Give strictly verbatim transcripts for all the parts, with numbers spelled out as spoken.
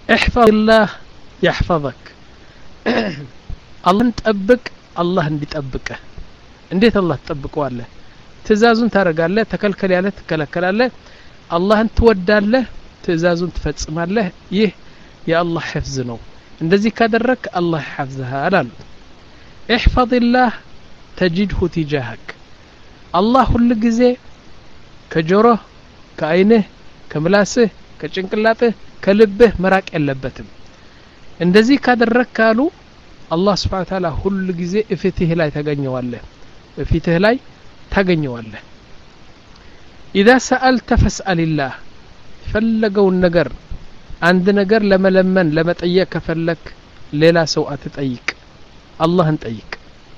احفظ الله يحفظك الله تطبق الله እንዲጠብቅህ እንዴት አላህ ተጠብቀዋለህ ትእዛዙን ታረጋለህ ተከልከል ያለ ተከለከላለህ አላህን ትወዳለህ ትእዛዙን ትፈጽማለህ ይህ የአላህ حفظ ነው እንደዚህ ካደረክ አላህ يحفظሃል አሉ احفظ الله تجده تجاهك الله ሁሉ ጊዜ ከጆሮህ ከአይንህ ከምላስህ ከጭንቅላትህ ከልብህ መራቅ የለበትም እንደዚህ ካደረክ አሉ አላህ Subhanahu Wa Ta'ala ሁሉ ጊዜ እፍትህ ላይ ታገኘዋለህ እፍትህ ላይ ታገኘዋለህ إذا سألت فاسأل الله ፈለገው ነገር አንድ ነገር ለመለመን ለመጠየቅ ከፈለክ ሌላ ሰው አትጠይቅ አላህን ጠይቅ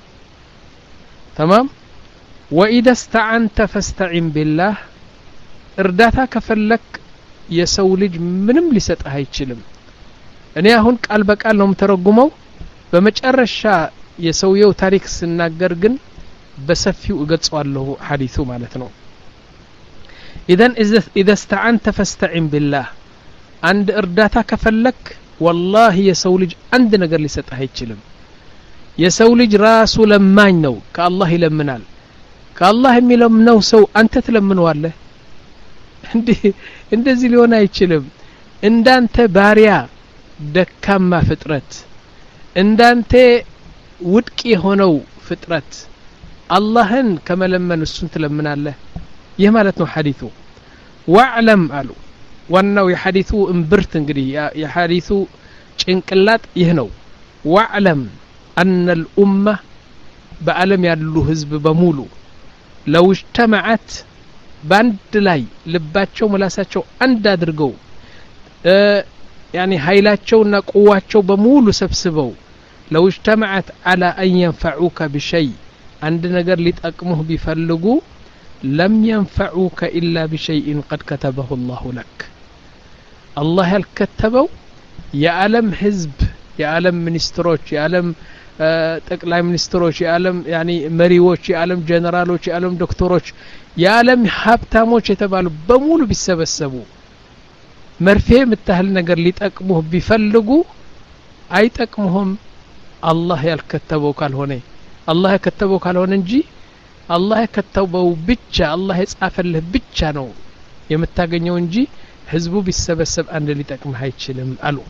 تمام وإذا استعنت فاستعن بالله እርዳታ ከፈለክ የሰው ልጅ ምንም ሊሰጥህ አይችልም እኔ አሁን ቃል በቃል ነው ተረጉመው በመጨረሻ የሰውየው ታሪክ ስናገር ግን በሰፊው እገጽዋለሁ ሐዲሱ ማለት ነው اذا اذا استعنت فاستعن بالله عند እርዳታ ከፈለክ والله የሰው ልጅ አንድ ነገር ሊሰጥህ አይችልም የሰው ልጅ ራሱ ለማኝ ነው ከአላህ ይለምናል ከአላህ የሚለምነው ሰው አንተ ትለምነዋለህ እንዴ እንደዚህ ሊሆን አይችልም እንዳንተ ባሪያ ደካማ ፍጥረት እንዳንተ ውድቅ የሆነው ፍጥረት አላህን ከመለመን እሱን ትለምናለህ ይህ ማለት ነው ሐዲሱ ወዕለም አሉ ዋናው የሐዲሱ እምብርት እንግዲህ የሐዲሱ ጭንቅላት ይህ ነው ወዕለም أن الأمة بعلم يالله حزب بمولو لو اجتمعت باند لاي لباتشو ملاساتشو عند ادرغو اه يعني هايلاتشو نا قواتشو بمولو سبسبو لو اجتمعت على أن ينفعوك بشيء عند نجر لتأكمه بفلقو لم ينفعوك إلا بشيء قد كتبه الله لك الله هل كتبه يعلم حزب يعلم منستروش يعلم ጠቅላይ ሚኒስትሮች የዓለም ያኒ መሪዎች የዓለም ጀነራሎች የዓለም ዶክተሮች የዓለም ሀብታሞች የተባሉ በሙሉ ቢሰበሰቡ መርፌ ምታህል ነገር ሊጠቅሙህ ቢፈልጉ አይጠቅሙህም አላህ ያልከተበው ካልሆነ አላህ የከተበው ካልሆነ እንጂ አላህ የከተበው ብቻ አላህ የጻፈልህ ብቻ ነው የምታገኘው እንጂ ህዝቡ ቢሰበሰብ አንድ ሊጠቅምህ አይችልም አሉ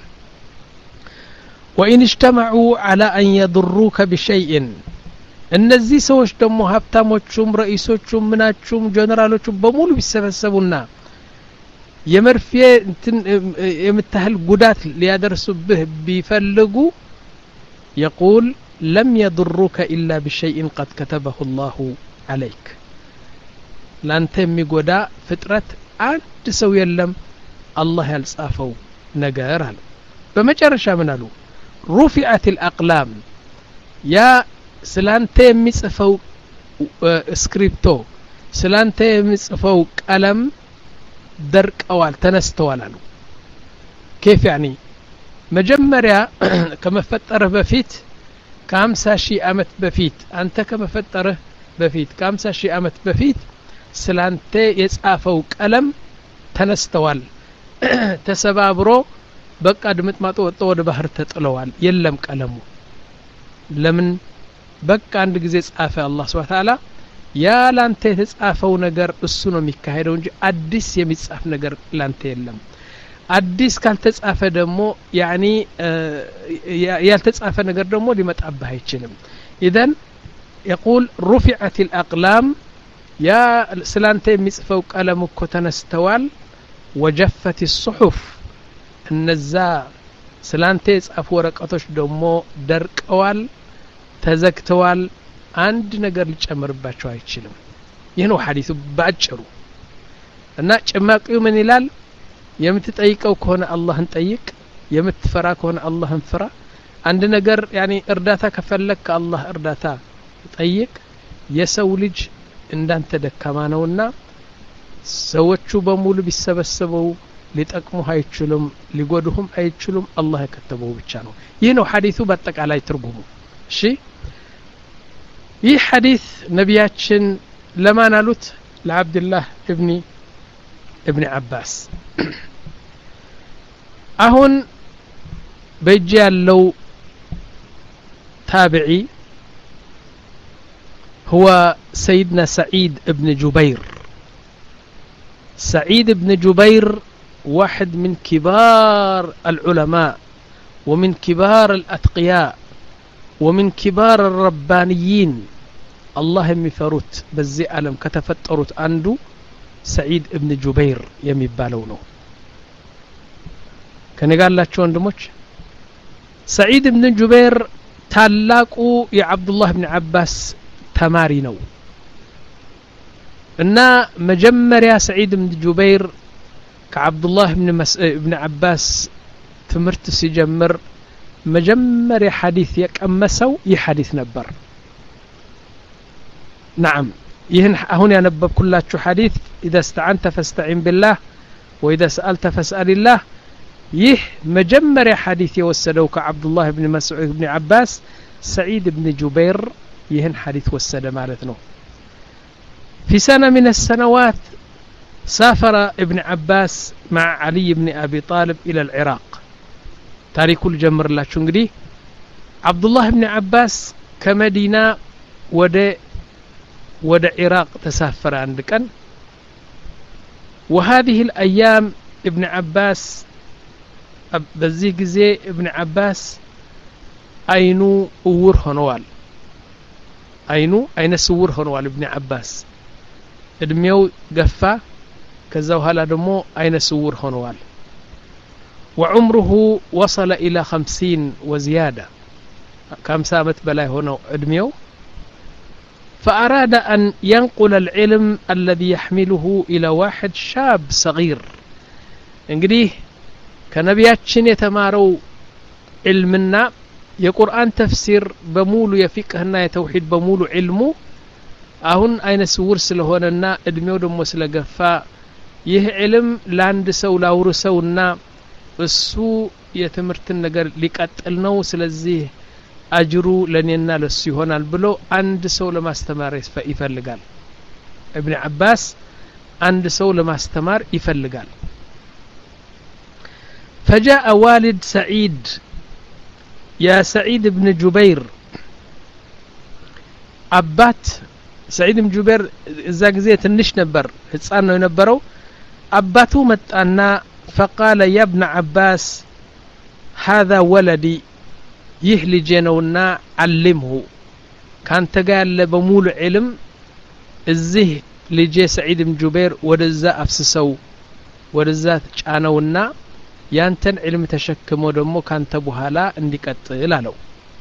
وإن اجتمعوا على أن يضروك بشيء እነዚህ ሰዎች ደግሞ ሀብታሞቹም ረኢሶቹም ምናቹም ጀነራሎቹም በሙሉ ቢሰበሰቡና የመርፌ የምታህል ጉዳት ሊያደርሱብህ ቢፈልጉ يقول لم يضروك إلا بشيء قد كتبه الله عليك ላንተ የሚጎዳ ፍጥረት አንድ ሰው የለም አላህ ያልጻፈው ነገር አለ በመጨረሻ ምን አሉ رفعت الأقلام يا سلانتي يمصفو سكريبتو سلانتي يمصفو قلم درقوال تنستوال አሉ كيف يعني مجمريا كما فطره بفيت خمسين ሺህ አመት በፊት አንተ ከመፈጠረህ በፊት خمسين ሺህ አመት በፊት ስላንተ የጻፈው ቀለም ተነስተዋል ተሰባብሮ በቃ ድምጥ ማጦ ወጣ ወደ ባህር ተጥለዋል የለም ቀለሙ ለምን በቃ አንድ ጊዜ ጻፈ አላህ Subhanahu Wa Ta'ala ያ ላንተ የተጻፈው ነገር እሱ ነው የሚካሄደው እንጂ አዲስ የሚጻፍ ነገር ላንተ የለም አዲስ ካልተጻፈ ደግሞ ያኒ ያልተጻፈ ነገር ደግሞ ሊመጣብህ አይችልም اذا يقول رفعت الأقلام يا سلانተ የሚጽፈው ቀለም እኮ ተነስተዋል وجفت الصحف እነዛ ስላንተ የጻፉ ወረቀቶች ደግሞ ደርቀዋል ተዘግተዋል አንድ ነገር ሊጨምርባቸው አይችልም ይህ ነው ሐዲሱ ባጭሩ እና ጭማቂው ምን ይላል የምትጠይቀው ከሆነ አላህን ጠይቅ የምትፈራ ከሆነ አላህን ፍራ አንድ ነገር ያኒ እርዳታ ከፈለክ አላህ እርዳታ ጠይቅ የሰው ልጅ እንዳንተ ደካማ ነውና ሰዎቹ በሙሉ ቢሰበሰበው ሊጠቅሙ አይችሉም ሊጎዱህም አይችሉም አላህ የከተበው ብቻ ነው ይህ ነው ሐዲሱ በአጠቃላይ ትርጉሙ እሺ ይህ ሐዲስ ነቢያችን ለማን አሉት ለአብዱላህ ኢብኒ ኢብኒ አባስ አሁን በእጅ ያለው ታቢዒ هو سيدنا سعيد بن جبير. سعيد بن جبير واحد من كبار العلماء ومن كبار الأتقياء ومن كبار الربانيين الله يمفروت بزي عالم كتفتروت عنده سعيد بن جبير يميبالو ነው ከኔ ጋር ያላችሁ ወንድሞች سعيد بن جبير ታላቁ የአብዱላህ ብን አባስ ተማሪ ነው እና መጀመሪያ سعيد بن جبير ከአብዱላህ ብን ብን አባስ ትምህርት ሲጀምር መጀመሪያ ሐዲስ የቀመሰው ይህ ሐዲስ ነበር نعم ይህን አሁን ያነበብኩላችሁ ሐዲስ اذا استعنت فاستعن بالله واذا سألت فاسأل الله ይህ መጀመሪያ ሐዲስ የወሰደው ከአብዱላህ ብን መስዑድ ብን አባስ سعيد بن جبير ይህን ሐዲስ ወሰደ ማለት ነው في سنة من السنوات سافر ابن عباس مع علي بن أبي طالب إلى العراق تاريخ الجمر لا شنقدي عبد الله بن عباس كمدينة ود ود عراق تسافر عندك وهذه الأيام ابن عباس بزي زي ابن عباس أينو أور هنوال أينو أين سور هنوال ابن عباس ادميو قفا كذا هلا دمو أين سور هنوال وعمره وصل إلى خمسين وزيادة كم سامت بلاي هنا ادميو فأراد أن ينقل العلم الذي يحمله إلى واحد شاب صغير انقديه كنبياتشن يتمارو علمنا የቁርአን ተፍሲር በሙሉ የፊቅህና የተውሂድ በሙሉ ዒልሙ አሁን አይነ ስውር ስለሆነና እድሜው ደሞ ስለገፋ ይህ ዒልም ላንድ ሰው ላውርሰውና እሱ የትምርትን ነገር ሊቀጥል ነው ስለዚህ አጅሩ ለኔና ለሱ ይሆናል ብሎ አንድ ሰው ለማስተማር ይፈልጋል ابن عباس አንድ ሰው ለማስተማር ይፈልጋል فجاء والد سعيد يا سعيد بن جبير أبات سعيد بن جبير إذا جزيت النش نبر هتصانه ينبرو أباته متأنا فقال يا ابن عباس هذا ولدي يهلي جنونا علمه كان تقال بمول علم الزه لجي سعيد بن جبير ودزا أفسسو ودزا تشانونا ያንተን علم ተሸክሞ ደሞ ካንተ በኋላ እንዲቀጥል አለው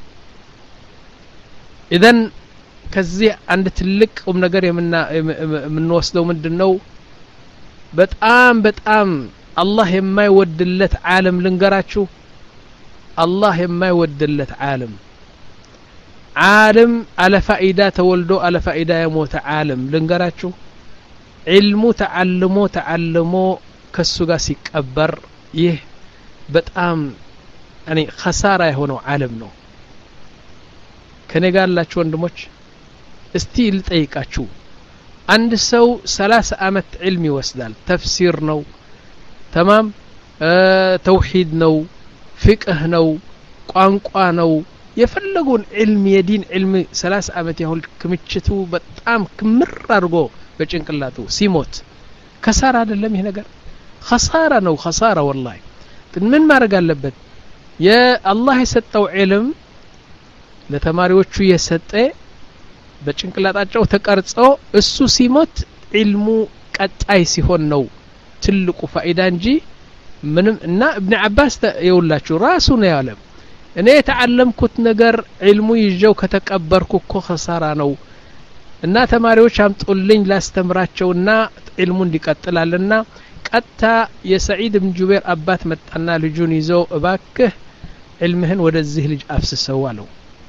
اذا ከዚህ አንድ ትልቅ ቁም ነገር የምንወስደው ምንድነው በጣም በጣም አላህ የማይወድለት ዓለም ልንገራችሁ አላህ የማይወድለት ዓለም ዓለም على فائده ተወልዶ على فائده የሞተ ዓለም ልንገራችሁ علم ተዓልሞ ተዓልሞ ከሱ ጋር ሲቀበር ይህ በጣም እኔ خساره የሆነው ዓለም ነው ከኔ ጋር ያላችሁ ወንድሞች እስቲ ልጠይቃችሁ አንድ ሰው ሰላሳ አመት علم ይወስዳል ተፍሲር ነው تمام ተውሂድ ነው ፍቅህ ነው ቋንቋ ነው የፈለጉን علم የዲን علم ሰላሳ አመት ያህል ክምችቱ በጣም ክምር አድርጎ በጭንቅላቱ ሲሞት ከሳራ አይደለም ይሄ ነገር خساره ነው خساره والله ግን ምን ማድረግ አለበት የአላህ የሰጠው علم ለተማሪዎቹ የሰጠ በጭንቅላታቸው ተቀርጾ እሱ ሲሞት علሙ ቀጣይ ሲሆን ነው ትልቁ ፋይዳ እንጂ ምንም እና ابن عباس ይውላችሁ ራሱ ነው ያለው እኔ የተዓለምኩት ነገር علሙ ይዤው ከተቀበርኩ እኮ خساره ነው እና ተማሪዎች አምጡልኝ ላስተምራቸውና علሙ እንዲቀጥላልና ቀጣ የሰዒድ ብን ጁበይር አባት መጣና ልጁን ይዞ እባክህ علمህን ወደዚህ ልጅ አፍስሰው አለው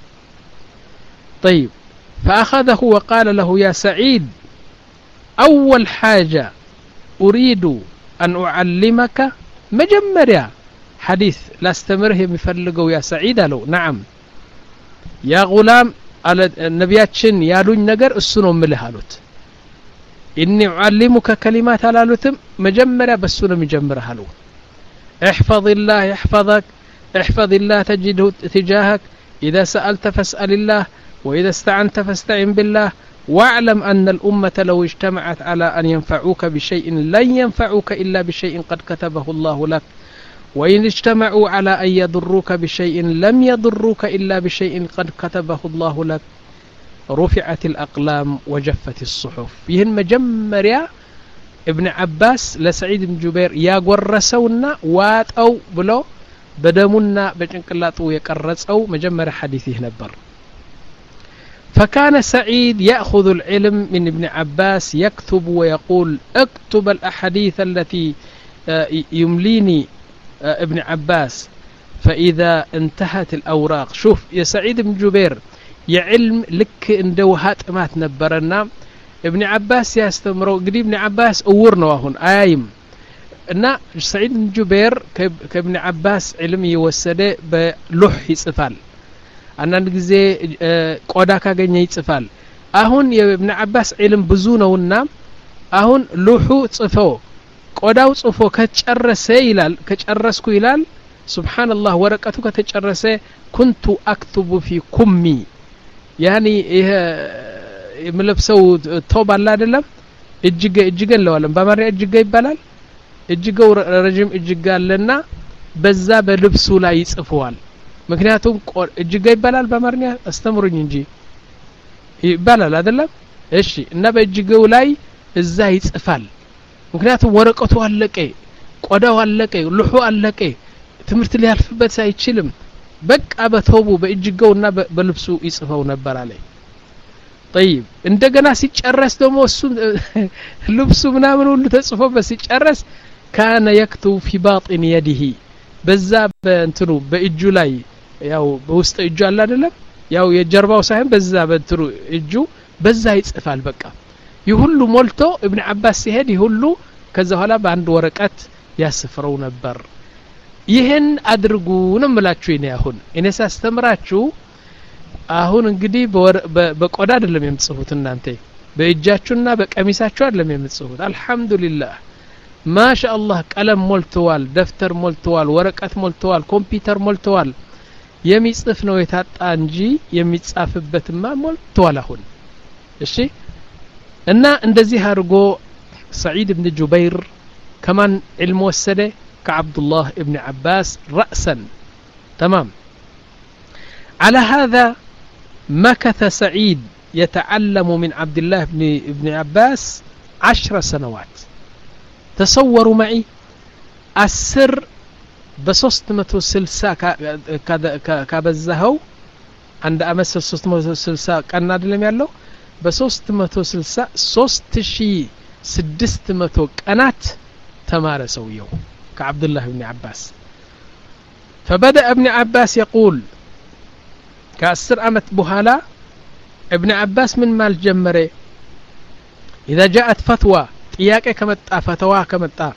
طيب فأخذه وقال له يا سعيد أول حاجة أريد أن أعلمك مجمريا حديث لا استمره يفلقوا يا سعيد له نعم يا غلام على النبياتشن يالون نجر السنو ملهالوت إني أعلمك كلمات هلالوتم مجمريا بالسنو مجمرها له احفظ الله يحفظك احفظ الله تجده تجاهك إذا سألت فاسأل الله وإذا استعنت فاستعن بالله واعلم أن الأمة لو اجتمعت على أن ينفعوك بشيء لن ينفعوك إلا بشيء قد كتبه الله لك وإن اجتمعوا على أن يضروك بشيء لم يضروك إلا بشيء قد كتبه الله لك رفعت الأقلام وجفت الصحف يهن مجمريا ابن عباس لسعيد بن جبير يا قرسونا وات أو بلو بدمنا بجنقلاطو يقرص أو مجمر حديثه نبر فكان سعيد يأخذ العلم من ابن عباس يكتب ويقول اكتب الأحاديث التي يمليني ابن عباس فإذا انتهت الأوراق شوف يا سعيد بن جبير يا علم لك اندوهات ما تنبرنا ابن عباس يستمروا قدي ابن عباس أورنا هون آيم እና سعيد بن جبير كابن عباس علم يوسده بلوح يصفال አንዳንድ ጊዜ ቆዳ ካገኘ ይጽፋል አሁን የኢብኑ አባስ علم ብዙ ነውና አሁን ሉሁ ጽፎ ቆዳው ጽፎ ከጨረሰ ይላል ከጨረስኩ ይላል ሱብሃንአላህ ወረቀቱ ከተጨረሰ كنت اكتب في كمي يعني ይሄ የምለብሰው ቶብ አለ አይደለም እጅገ እጅገ ለዋለም በአማርኛ እጅገ ይባላል እጅገው ረጅም እጅገ አለና በዛ በልብሱ ላይ ይጽፈዋል ምክንያቱም እጅገ ይባላል በአማርኛ አስተምሩኝ እንጂ ይባላል አይደለም እሺ እና በእጅገው ላይ እዛ ይጽፋል ምክንያቱም ወረቀቱ አለቀ ቆዳው አለቀ ሉሁ አለቀ ትምርት ሊያልፍበት አይችልም በቃ በቶቡ በእጅገውና በልብሱ ይጽፈው ነበር አለ طيب እንደገና ሲጨረስ ደግሞ እሱ ልብሱ ምናምን ሁሉ ተጽፎበት ሲጨረስ كان يكتب في باطن يده በዛ በእንትኑ በእጁ ላይ ያው በውስጥ እጁ አለ አይደለም ያው የጀርባው ሳይሆን በዛ በእንትኑ እጁ በዛ ይጽፋል በቃ ይሁሉ ሞልቶ ابن عباس ሲሄድ ይሁሉ ከዛ ኋላ በአንድ ወረቀት ያስፍረው ነበር ይሄን አድርጉ ነው የምላችሁ እኔ አሁን እኔ ሳስተምራችሁ አሁን እንግዲህ በቆዳ አይደለም የምትጽፉት እናንተ በእጃችሁና በቀሚሳችሁ አይደለም የምትጽፉት አልহামዱሊላህ ማሻአላህ ቀለም ሞልተዋል ደፍተር ሞልተዋል ወረቀት ሞልተዋል ኮምፒውተር ሞልተዋል የሚጽፍ ነው የታጣ እንጂ የሚጻፍበትማ ሞልተዋል አሁን እሺ እና እንደዚህ አድርጎ سعيد بن جبير كمان علم وسده كعبد الله ابن عباس رأسا تمام على هذا مكث سعيد يتعلم من عبد الله بن ابن عباس عشر سنوات تصوروا معي السر بصوست متو سلسا كابزهو عند أمسل صوست متو سلسا كان عدلم يالو بصوست متو سلسا صوست شي سدست متو كانت تمار سويو كعبد الله بن عباس فبدأ ابن عباس يقول كأسر أمت بهالا ابن عباس من مال جمري إذا جاءت فتوى تياكي كمتا فتوى كمتا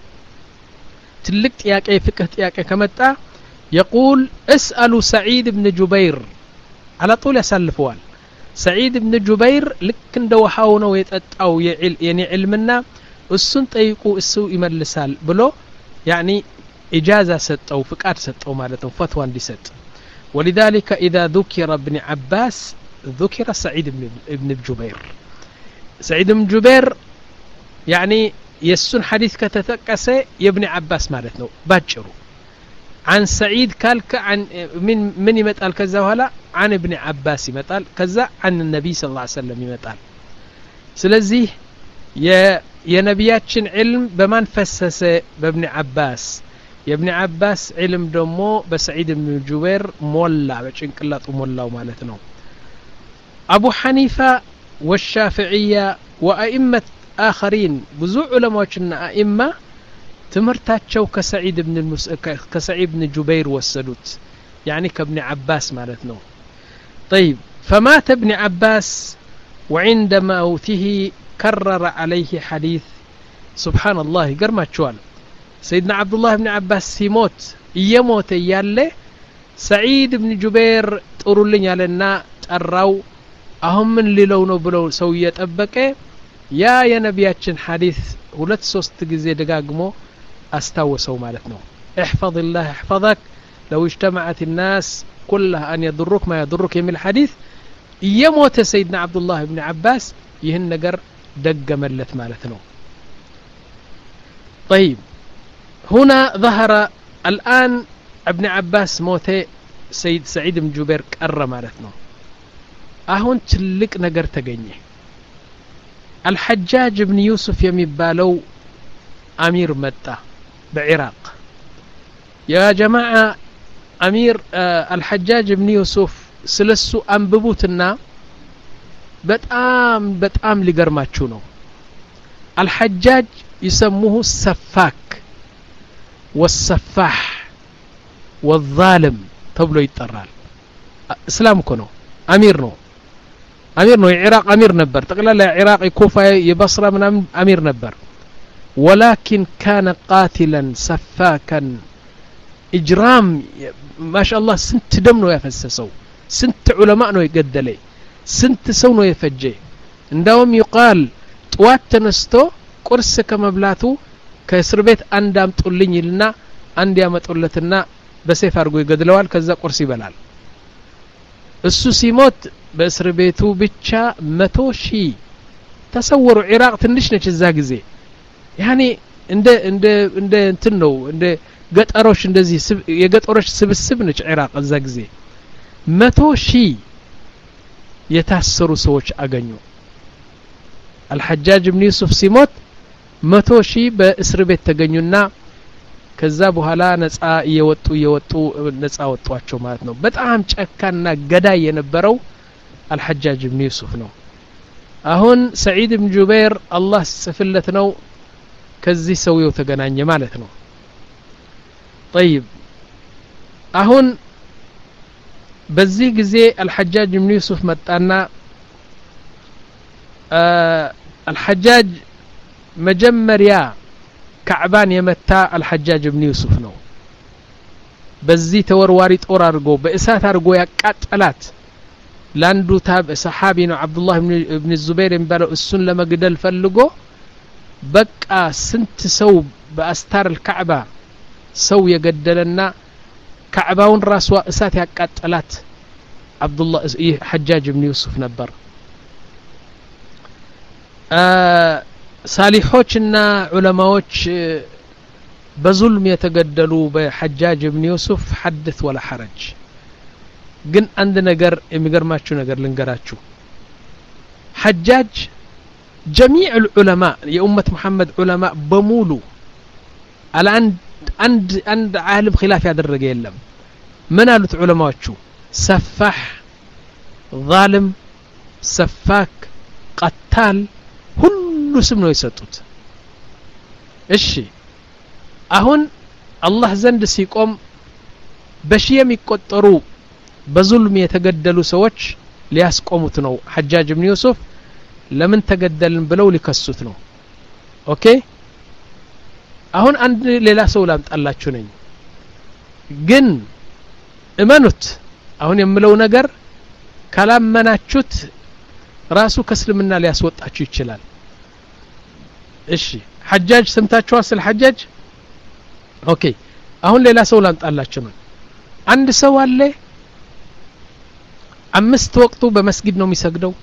تلك تياكي فكه تياكي كمتا يقول اسألوا سعيد بن جبير على طول يسأل فوال سعيد بن جبير لكن دو حاونا ويتأتأو يعني علمنا السن طيقو السو يملسال بلو يعني إجازة ست أو فكات ست أو مالتهم فتوى دي ست ولذلك إذا ذكر ابن عباس ذكر سعيد بن ابن جبير سعيد بن جبير يعني يسن حديث كتتكسي يا ابن عباس مالتنا باجروا عن سعيد كالك عن من من يمتال كذا ولا عن ابن عباس يمتال كذا عن النبي صلى الله عليه وسلم يمتال سلازي يا يا نبياتشن علم بمن فسس بابن عباس يا ابن عباس علم دمو بسعيد بن جبير مولا بچنقلاط مولاو معناتنو ابو حنيفه والشافعيه وائمه آخرين بزوع علماءنا ائمه تمرتاچو كسعيد بن المس... كسعيد بن جبير والسدوت يعني كابن عباس معناتنو طيب فمات ابن عباس وعند موته كرر عليه حديث سبحان الله قرماتشوال سيدنا عبد الله بن عباس سيموت يموت ياله سعيد بن جبير طرولኝ ያለና ጠራው አሁን ምን ሊለው ነው ብለው ሰው እየጠበቀ ያ የነቢያችን ሐዲስ ሁለት ሶስት ጊዜ ደጋግሞ አስታወሰው ማለት ነው احفظ الله احفظك لو اجتمعت الناس كلها أن يضرك ما يضرك يميل الحديث يموت سيدنا عبد الله بن عباس يهن نجر دق ملت مالتنا. طيب هنا ظهر الآن ابن عباس موت سيد سعيد بن جبير قر مالتنا አሁን ትልቅ ነገር ተገኘ الحجاج بن يوسف የሚባለው አሚር መጣ በኢራቅ يا جماعة أمير الحجاج بن يوسف ስለሱ አንብቡትና በጣም በጣም ሊገርማችሁ ነው الحجاج يسموه السفاك والسفاح والظالم ተብሎ ይጠራል እስላም እኮ ነው አሚር ነው አሚር ነው የኢራቅ አሚር ነበር ጠቅላላ የኢራቅ የኩፋ የበስራ ምናምን አሚር ነበር ولكن كان قاتلا سفاكا إجرام ما شاء الله سنت دم ነው ያፈሰሰው سنت علماء ነው يقدلي سنت ሰው ነው የፈጀ እንደውም يقال طوات ተነስቶ ቁርስ ከመብላቱ ከእስር ቤት አንድ አምጡልኝ ይልና አንድ ያመጡለትና በሰይፍ አድርጎ ይገድለዋል ከዛ ቁርስ ይበላል እሱ ሲሞት በእስር ቤቱ ብቻ መቶ ሺህ ተሰወሩ ኢራቅ ትንሽ ነች እዛ ጊዜ ያኒ እንደ እንደ እንደ እንትን ነው እንደ ገጠሮች እንደዚህ የገጠሮች ስብስብ ነች ኢራቅ እዛ ጊዜ መቶ ሺህ የታሰሩ ሰዎች አገኙ الحجاج بن يوسف ሲሞት መቶ ሺህ በእስር ቤት ተገኙና ከዛ በኋላ ነፃ እየወጡ እየወጡ ነፃ ወጣቸው ማለት ነው በጣም ጨካና ገዳይ የነበረው الحجاج بن يوسف ነው አሁን ሰዒድ بن جبير አላህ ጽፍለት ነው ከዚህ ሰውየው ተገናኘ ማለት ነው طيب አሁን በዚህ ጊዜ الحجاج بن يوسف መጣና الحجاج መጀመሪያ كعبان يمتا الحجاج بن يوسف ነው በዚህ ተወርዋሪ ጦር አድርጎ በእሳት አድርጎ ያቃጠላት ላንዱ ታብ ሰሃቢ ነው አብዱላህ ኢብኑ ዙበይር የሚባለው እሱን ለመግደል ፈልጎ በቃ ስንት ሰው በአስታር الكعبة ሰው የገደለና كعباውን ራሷ እሳት ያቃጠላት አብዱላህ الحجاج بن يوسف ነበር ሳሊሖችና ዑለማዎች በዙልም የተገደሉ በሐጃጅ ኢብኑ ዩሱፍ حدث ولا حرج ግን አንድ ነገር የሚገርማችሁ ነገር ልንገራችሁ ሐጃጅ جميع العلماء የኡመት መሐመድ ዑለማ በሙሉ على አንድ አንድ አንድ ዓለም ኺላፍ ያደረገ የለም ምን አሉት ዑለማዎቹ ሰፋህ ظالم ሰፋክ قتال ሁሉ ስም ነው የሰጡት እሺ አሁን አላህ ዘንድ ሲቆም በሺህ የሚቆጠሩ በዙልም የተገደሉ ሰዎች ሊያስቆሙት ነው ሐጃጅ ኢብኑ ዩሱፍ ለምን ተገደልን ብለው ሊከሱት ነው ኦኬ አሁን አንድ ሌላ ሰው ላምጣላችሁ ነኝ ግን እመኑት አሁን የምለው ነገር ካላመናችሁት ራሱ ከእስልምና ሊያስወጣችሁ ይችላል እሺ ሐጃጅ ሰምታችሁ አስል ሐጃጅ ኦኬ አሁን ሌላ ሰው ላምጣላችሁ ነው አንድ ሰው አለ አምስት ወቅቱ በመስጊድ ነው የሚሰግደው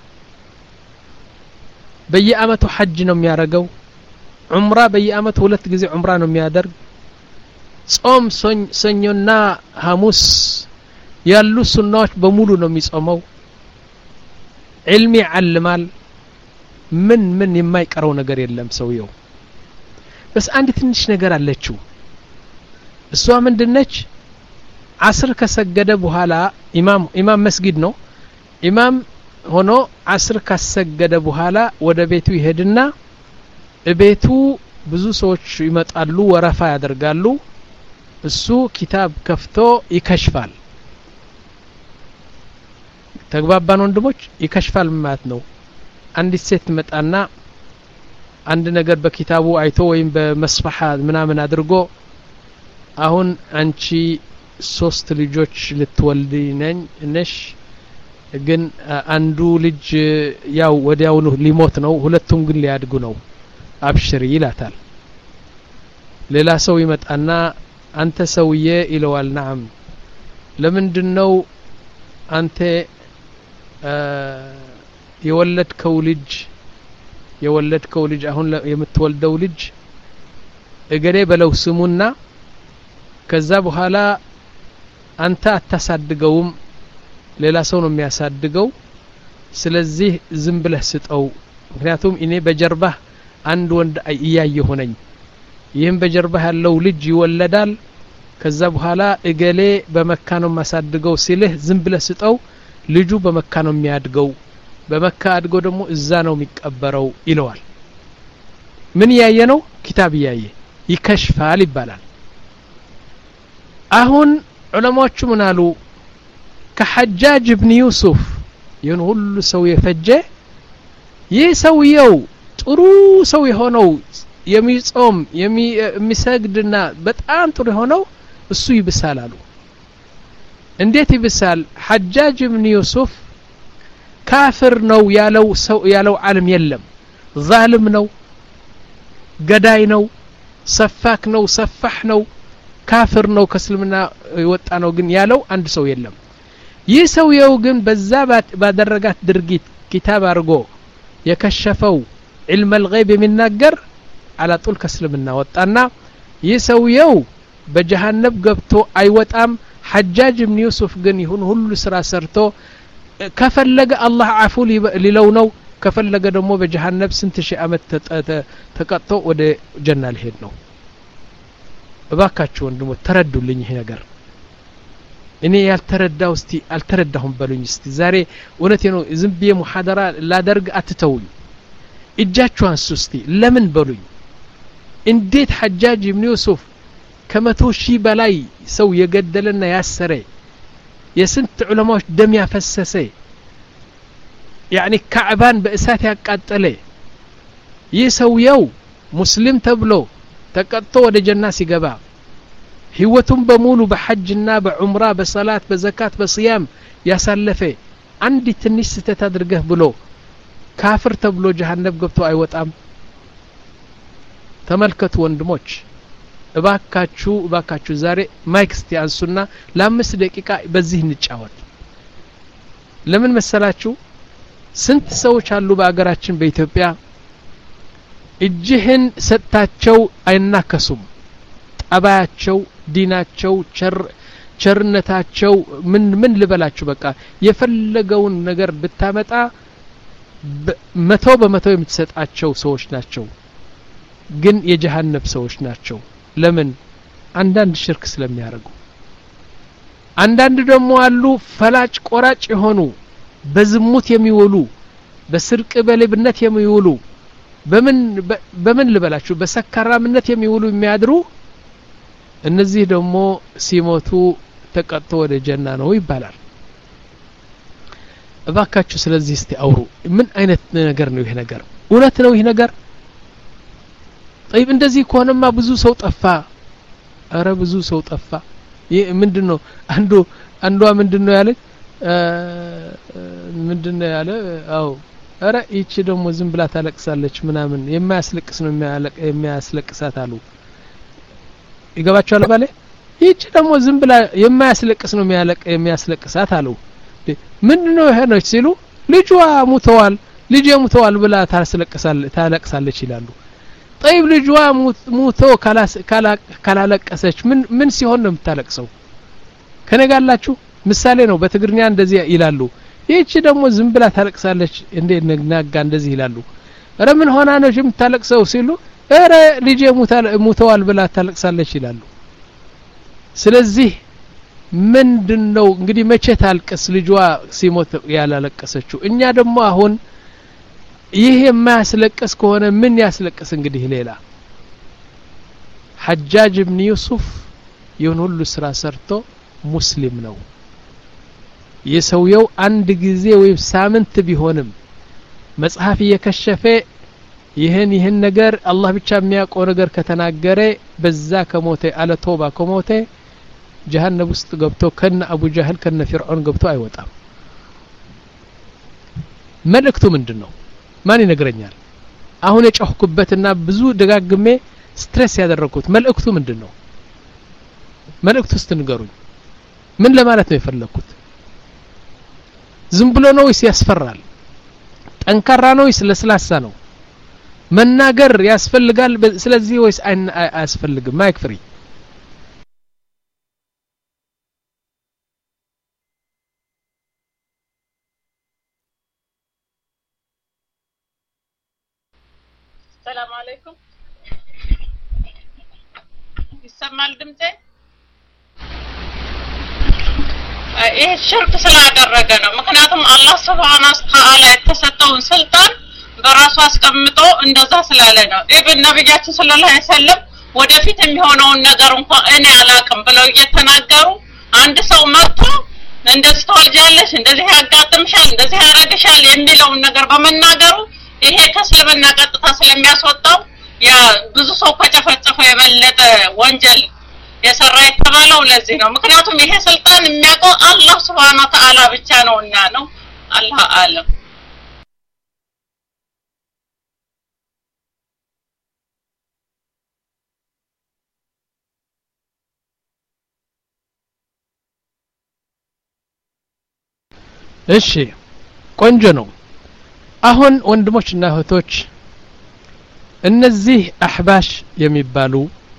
በየአመቱ ሐጅ ነው የሚያረጋው ዑምራ በየአመቱ ሁለት ጊዜ ዑምራ ነው የሚያደርግ ጾም ሰኞና ሐሙስ ያሉ ሱናዎች በሙሉ ነው የሚጾመው علم يعلمال من من የማይቀረው ነገር የለም ሰውየው በስ አንድ ትንሽ ነገር አለችው እሷ ምንድነች ዓስር ከሰገደ በኋላ ኢማም ኢማም መስጊድ ነው ኢማም ሆኖ ዓስር ከሰገደ በኋላ ወደ ቤቱ ይሄድና ቤቱ ብዙ ሰዎች ይመጣሉ ወረፋ ያደርጋሉ እሱ ኪታብ ከፍቶ ይከሽፋል ተግባባን ወንድሞች ይከሽፋል ማለት ነው አንድ ሴት መጣና አንድ ነገር በኪታቡ አይቶ ወይም በመስፈሐ ምናምን አድርጎ አሁን አንቺ ሶስት ልጆች ልትወልዲ ነኝ ነሽ ግን አንዱ ልጅ ያው ወዲያው ሊሞት ነው ሁለቱም ግን ሊያድጉ ነው አብሽሪ ይላታል ሌላ ሰው ይመጣና አንተ ሰውዬ ይለዋል نعم ለምንድነው አንተ የወለድከው ልጅ የወለድከው ልጅ አሁን የምትወልደው ልጅ እገሌ በለው ስሙና ከዛ በኋላ አንተ አታሳድገውም ሌላ ሰው ነው የሚያሳድገው ስለዚህ ዝም ብለህ ስጠው ምክንያቱም እኔ በጀርባህ አንድ ወንድ እያየሁ ነኝ ይህም በጀርባህ ያለው ልጅ ይወለዳል ከዛ በኋላ እገሌ በመካ ነው ማሳድገው ሲልህ ዝም ብለህ ስጠው ልጁ በመካ ነው የሚያድገው በመካ አድጎ ደግሞ እዛ ነው የሚቀበረው ይለዋል ምን ያየ ነው ኪታብ ያየ ይከሽፋል ይባላል አሁን ዑለማዎቹ ምን አሉ ከሐጃጅ ኢብኑ ዩሱፍ ይሁን ሁሉ ሰው የፈጀ ይህ ሰውየው ጥሩ ሰው የሆነው የሚጾም የሚሰግድና በጣም ጥሩ የሆነው እሱ ይብሳል አሉ እንዴት ይብሳል ሐጃጅ ኢብኑ ዩሱፍ ካፍር ነው ያለው ሰው ያለው ዓለም የለም ዛልም ነው ገዳይ ነው ሰፋክ ነው ሰፋህ ነው ካፍር ነው ከስልምና ይወጣ ነው ግን ያለው አንድ ሰው የለም ይህ ሰውየው ግን በዛ ባደረጋት ድርጊት ኪታብ አርጎ የከሸፈው علم الغيب የሚናገር على طول ከስልምና ወጣና ይህ ሰውየው በጀሃነም ገብቶ አይወጣም ሐጃጅ ኢብኑ ዩሱፍ ግን ይሁን ሁሉ ስራ ሰርቶ ከፈለገ አላህ አፉ ሊለው ነው ከፈለገ ደግሞ በጀሃነም ስንት ሺህ አመት ተቀጥቶ ወደ ጀና ሊሄድ ነው እባካችሁ ወንድሞ ተረዱልኝ ይሄ ነገር እኔ ያልተረዳው እስቲ አልተረዳሁም በሉኝ እስቲ ዛሬ እውነቴ ነው ዝም ብዬ ሙሐደራ ላደርግ አትተውኝ እጃችሁ አንሱ እስቲ ለምን በሉኝ እንዴት ሐጃጅ ኢብኑ ዩሱፍ ከመቶ ሺህ በላይ ሰው የገደለና ያሰረ የስንት ዑለማዎች ደም ያፈሰሰ يعني كعبان በእሳት ያቃጠለ ይሰውየው ሙስሊም ተብሎ ተቀጥቶ ወደ ጀና ሲገባ ህይወቱን በሙሉ በሐጅና በዑምራ በሰላት በዘካት በስያም ያሳለፈ አንድ ትንሽ ስተት አድርገህ ብሎ ካፍር ተብሎ ጀሃነም ገብቶ አይወጣም ተመልከቱ ወንድሞች እባካችሁ እባካችሁ ዛሬ ማይክ እስቲ አንሱና ለአምስት ደቂቃ በዚህ እንጫወት ለምን መሰላችሁ ስንት ሰዎች አሉ በአገራችን በኢትዮጵያ እጅህን ሰጣቸው አይናከሱም ጠባያቸው ዲናቸው ቸር ቸርነታቸው ምን ምን ልበላችሁ በቃ የፈለገውን ነገር ብታመጣ መቶ በመቶ የምትሰጣቸው ሰዎች ናቸው ግን የጀሃነም ሰዎች ናቸው ለምን አንዳንድ ሽርክ ስለሚያደርጉ አንዳንድ ደግሞ አሉ ፈላጭ ቆራጭ የሆኑ በዝሙት የሚውሉ በስርቅ በሌብነት የሚውሉ በምን በምን ልበላችሁ በሰካራምነት የሚውሉ የሚያድሩ እነዚህ ደግሞ ሲሞቱ ተቀጥቶ ወደ ጀና ነው ይባላል እባካችሁ ስለዚህ እስቲ አውሩ ምን አይነት ነገር ነው ይሄ ነገር እውነት ነው ይሄ ነገር طيب እንደዚህ ከሆነማ ብዙ ሰው ጠፋ አረ ብዙ ሰው ጠፋ ይሄ ምንድነው አንዱ አንዷ ምንድነው ያለ ምንድነው ያለ አው አረ እቺ ደግሞ ዝም ብላ ታለቅሳለች ምናምን የማያስለቅስ ነው የሚያስለቅሳት አሉ ይገባቻል ባለ እቺ ደግሞ ዝም ብላ የማያስለቅስ ነው የሚያስለቅሳት አሉ ምንድነው ይሄ ነው ሲሉ ልጇ ሙተዋል ልጄ ሙተዋል ብላ ታስለቅሳለች ታለቅሳለች ይላሉ طيب ልጇ ሙቶ ካላለቀሰች ምን ምን ሲሆን ነው የምታለቅሰው ከነጋላችሁ ምሳሌ ነው በትግርኛ እንደዚህ ይላሉ ይቺ ደግሞ ዝም ብላ ታለቅሳለች እንደ ነግናጋ እንደዚህ ይላሉ አረ ምን ሆና ነው የምታለቅሰው ሲሉ አረ ልጄ ሙተዋል ብላ ታለቅሳለች ይላሉ ስለዚህ ምንድነው እንግዲህ መቼ ታልቅስ ልጇ ሲሞት ያላለቀሰችው እኛ ደግሞ አሁን ይሄ የማያስለቅስ ከሆነ ምን ያስለቅስ እንግዲህ ሌላ ሐጃጅ ኢብኑ ዩሱፍ ይሁን ሁሉ ስራ ሰርቶ ሙስሊም ነው የሰውየው አንድ ጊዜ ወይ ሳምንት ቢሆንም መጽሐፍ የከሸፈ ይሄን ይሄን ነገር አላህ ብቻ የሚያውቀው ነገር ከተናገረ በዛ ከሞተ አለ ተውባ ከሞተ ጀሃነም ውስጥ ገብቶ ከነ አቡ ጀህል ከነ ፍርዓን ገብቶ አይወጣም መልእክቱ ምንድነው ማን ይነግረኛል አሁን የጮህኩበትና ብዙ ደጋግሜ ስትሬስ ያደረኩት መልእክቱ ምንድነው መልእክት ውስጥ ንገሩኝ ምን ለማለት ነው የፈለኩት ዝም ብሎ ነው ወይስ ያስፈራል ጠንካራ ነው ወይስ ለስላሳ ነው መናገር ያስፈልጋል ስለዚህ ወይስ አያስፈልግም ማይክ ፍሪ ሰላም አለይኩም ይሰማል ድምጼ ይህ ሽርክ ስላደረገ ነው ምክንያቱም አላህ Subhanahu Wa Ta'ala የተሰጠውን ስልጣን በራሱ አስቀምጦ እንደዛ ስላለ ነው ኢብን ነብያችን ሰለላሁ ዐለይሂ ወሰለም ወደፊት የሚሆነውን ነገር እንኳን እኔ አላቅም ብለው እየተናገሩ አንድ ሰው መጥቶ እንደዚህ ተወልጃለሽ እንደዚህ ያጋጥምሻል እንደዚህ ያረግሻል የሚለውን ነገር በመናገሩ ይሄ ከእስልምና ቀጥታ ስለሚያስወጣው ያ ብዙ ሰው ከጨፈጨፈ የበለጠ ወንጀል የሰራ የተባለው ለዚህ ነው ምክንያቱም ይሄ ስልጣን የሚያውቀው አላህ Subhanahu Wa Ta'ala ብቻ ነውና ነው አላህ አለም እሺ ቆንጆ ነው አሁን ወንድሞችና እህቶች እነዚህ አህባሽ የሚባሉ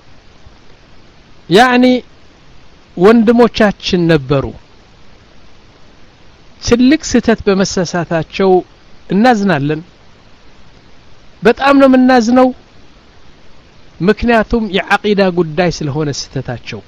ያኒ ወንድሞቻችን ነበሩ ትልቅ ስህተት በመሰሳታቸው እናዝናለን በጣም ነው የምናዝነው ምክንያቱም የዓቂዳ ጉዳይ ስለሆነ ስህተታቸው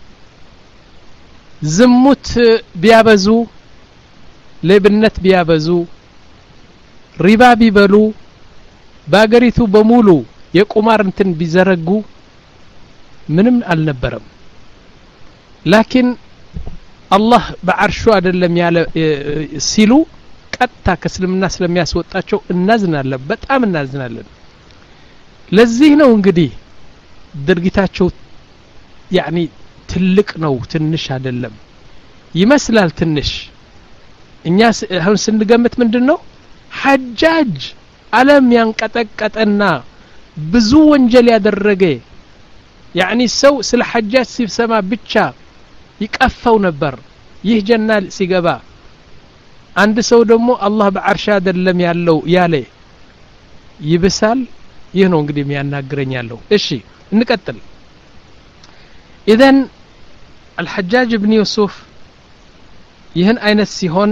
ዝሙት ቢያበዙ ለብነት ቢያበዙ ሪባ ቢበሉ ባገሪቱ በሙሉ የቁማር እንትን ቢዘረጉ ምንም አልነበረም ላኪን አላህ በአርሹ አይደለም ያለ ሲሉ ቀጥታ ከእስልምና ስለሚያስወጣቸው እናዝናለን በጣም እናዝናለን ለዚህ ነው እንግዲህ ድርጊታቸው ያኒ ትልቅ ነው ትንሽ አይደለም ይመስላል ትንሽ እኛ አሁን ስንገምት ምንድነው ሐጃጅ ዓለም ያንቀጠቀጠና ብዙ ወንጀል ያደረገ ያኒ ሰው ስለ ሐጃጅ ሲሰማ ብቻ ይቀፈው ነበር ይህ ጀና ሲገባ አንድ ሰው ደግሞ አላህ በአርሽ አይደለም ያለው ያለ ይብሳል ይህ ነው እንግዲህ የሚያናግረኝ ያለው እሺ እንቀጥል ኢዘን الحجاج بن يوسف ይህን አይነት ሲሆን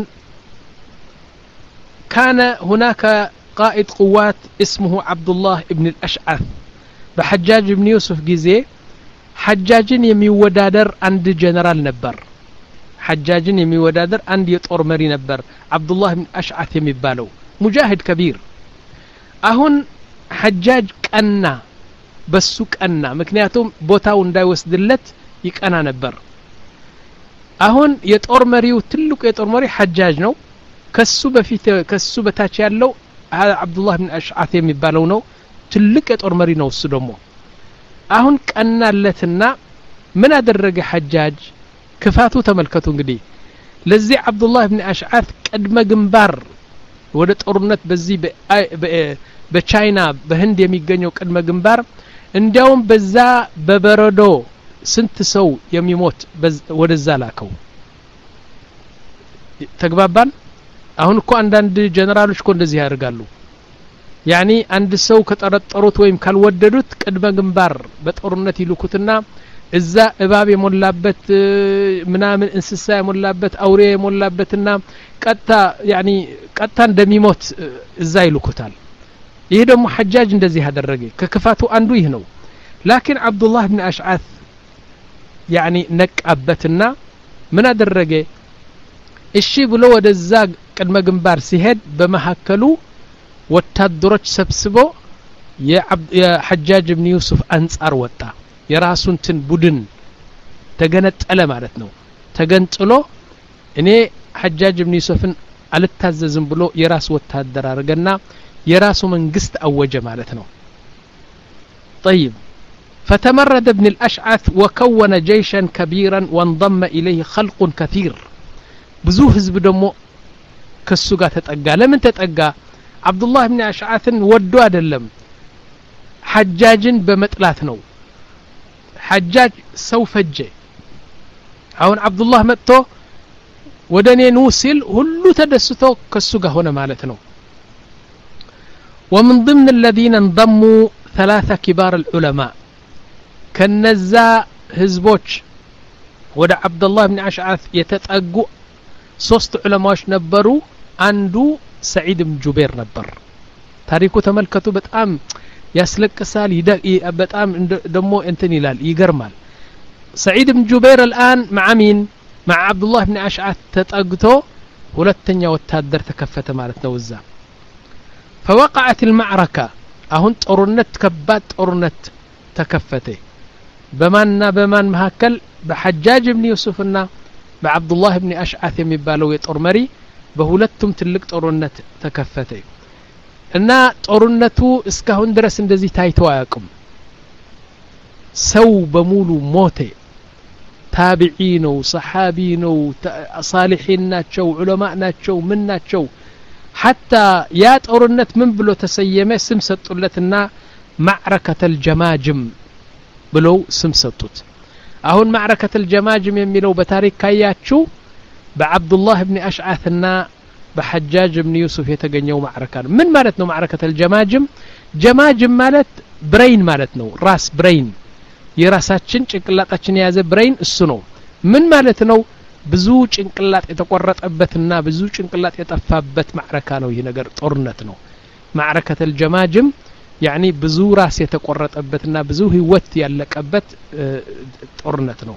كان هناك قائد قوات اسمه عبد الله ابن الأشعث بحجاج بن يوسف جزي حجاجين يميودادر عند جنرال نبر حجاجين يميودادر عند يطور مري نبر عبد الله بن الأشعث يميبالو مجاهد كبير أهون حجاج كأنا بسو كأنا مكنياتهم بوتاو እንዳይ ወስድለት ይቀና ነበር አሁን የጦር መሪው ትልቁ የጦር መሪ حجاج ነው ከሱ በፊት ከሱ በታች ያለው አብዱላህ ብን አሽዓት የሚባለው ነው ትልቅ የጦር መሪ ነው እሱ ደግሞ አሁን ቀናለትና ምን አደረገ حجاج ክፋቱ ተመልከቱ እንግዲህ ለዚህ አብዱላህ ብን አሽዓት ቀድመ ግንባር ወደ ጦርነት በዚህ በቻይና በህንድ የሚገኘው ቀድመ ግንባር እንዲያውም በዛ በበረዶ ስንት ሰው የሚሞት ወደዛ ላከው ተግባባን አሁን እኮ አንዳንድ ጀነራሎች እኮ እንደዚህ ያደርጋሉ ያኒ አንድ ሰው ከጠረጠሩት ወይም ካልወደዱት ቀድመ ግንባር በጦርነት ይልኩትና እዛ እባብ የሞላበት ምናምን እንስሳ የሞላበት አውሬ የሞላበትና ቀጣ ያኒ ቀጣ እንደሚሞት እዛ ይልኩታል ይሄ ደግሞ حجاج እንደዚህ ያደረገ ከክፋቱ አንዱ ይህ ነው ላኪን አብዱላህ ብን አሽዓት ያኒ ነቃበትና ምን አደረገ እሺ ብሎ ወደዛ ቀድመ ግንባር ሲሄድ በመሐከሉ ወታደሮች ሰብስቦ የሐጃጅ ብን ዩሱፍ አንጻር ወጣ የራሱን ትን ቡድን ተገነጠለ ማለት ነው ተገንጥሎ እኔ ሐጃጅ ብን ዩሱፍን አልታዘዝም ብሎ የራስ ወታደር አረገና የራሱ መንግስት አወጀ ማለት ነው طيب فتمرد ابن الأشعث وكون جيشا كبيرا وانضم إليه خلق كثير ብዙ ህዝብ ደግሞ ከሱ ጋር ተጠጋ ለምን ተጠጋ አብዱላህ ብን አሽዓትን ወዶ አይደለም ሐጃጅን በመጥላት ነው ሐጃጅ ሰው ፈጀ አሁን አብዱላህ መጥቶ ወደኔ ነው ሲል ሁሉ ተደስቶ ከሱ ጋር ሆነ ማለት ነው ومن ضمن الذين انضموا ثلاثة كبار العلماء كنزا ህዝቦች ወደ አብዱላህ ኢብኑ አሽዓት የተጠጉ ሶስት ዑለማዎች ነበሩ አንዱ ሰዒድ ኢብኑ ጁበይር ነበር ታሪኩ ተመልከቱ በጣም ያስለቅሳል በጣም ደሞ እንትን ይላል ይገርማል ሰዒድ ኢብኑ ጁበይር الآن مع مين مع عبد الله بن أشعث ተጠግቶ ሁለተኛ ወታደር ተከፈተ ማለት ነው እዛ فوقعت المعركة አሁን ጦርነት ከባድ ጦርነት ተከፈተ በማንና በማን መካከል በሐጃጅ ኢብኑ ዩሱፍና በአብዱላህ ኢብኑ አሽዓት የሚባለው የጦር መሪ በሁለቱም ትልቅ ጦርነት ተከፈተ እና ጦርነቱ እስካሁን ድረስ እንደዚህ ታይቶ አያውቅም ሰው በሙሉ ሞተ ታቢዒ ነው ሰሓቢ ነው ሳሊሒን ናቸው ዑለማ ናቸው ምን ናቸው حتى ያ ጦርነት ምን ብሎ ተሰየመ ስም ሰጡለትና معركة الجماجم ብለው ስም ሰጡት አሁን معركة الجماجم የሚለው በታሪክ ካያችሁ በአብዱላህ ኢብኑ አሽዓትና በሐጃጅ ኢብኑ ዩሱፍ የተገኘው معركة ነው ምን ማለት ነው معركة الجماجم جماجم ማለት ብሬን ማለት ነው ራስ ብሬን የራሳችን ጭንቅላታችን የያዘ ብሬን እሱ ነው ምን ማለት ነው ብዙ ጭንቅላት የተቆረጠበትና ብዙ ጭንቅላት የጠፋበት معركة ነው ይሄ ነገር ጦርነት ነው معركة الجماجم يعني ብዙ ራስ የተቆረጠበትና ብዙ ህይወት ያለቀበት ጦርነት ነው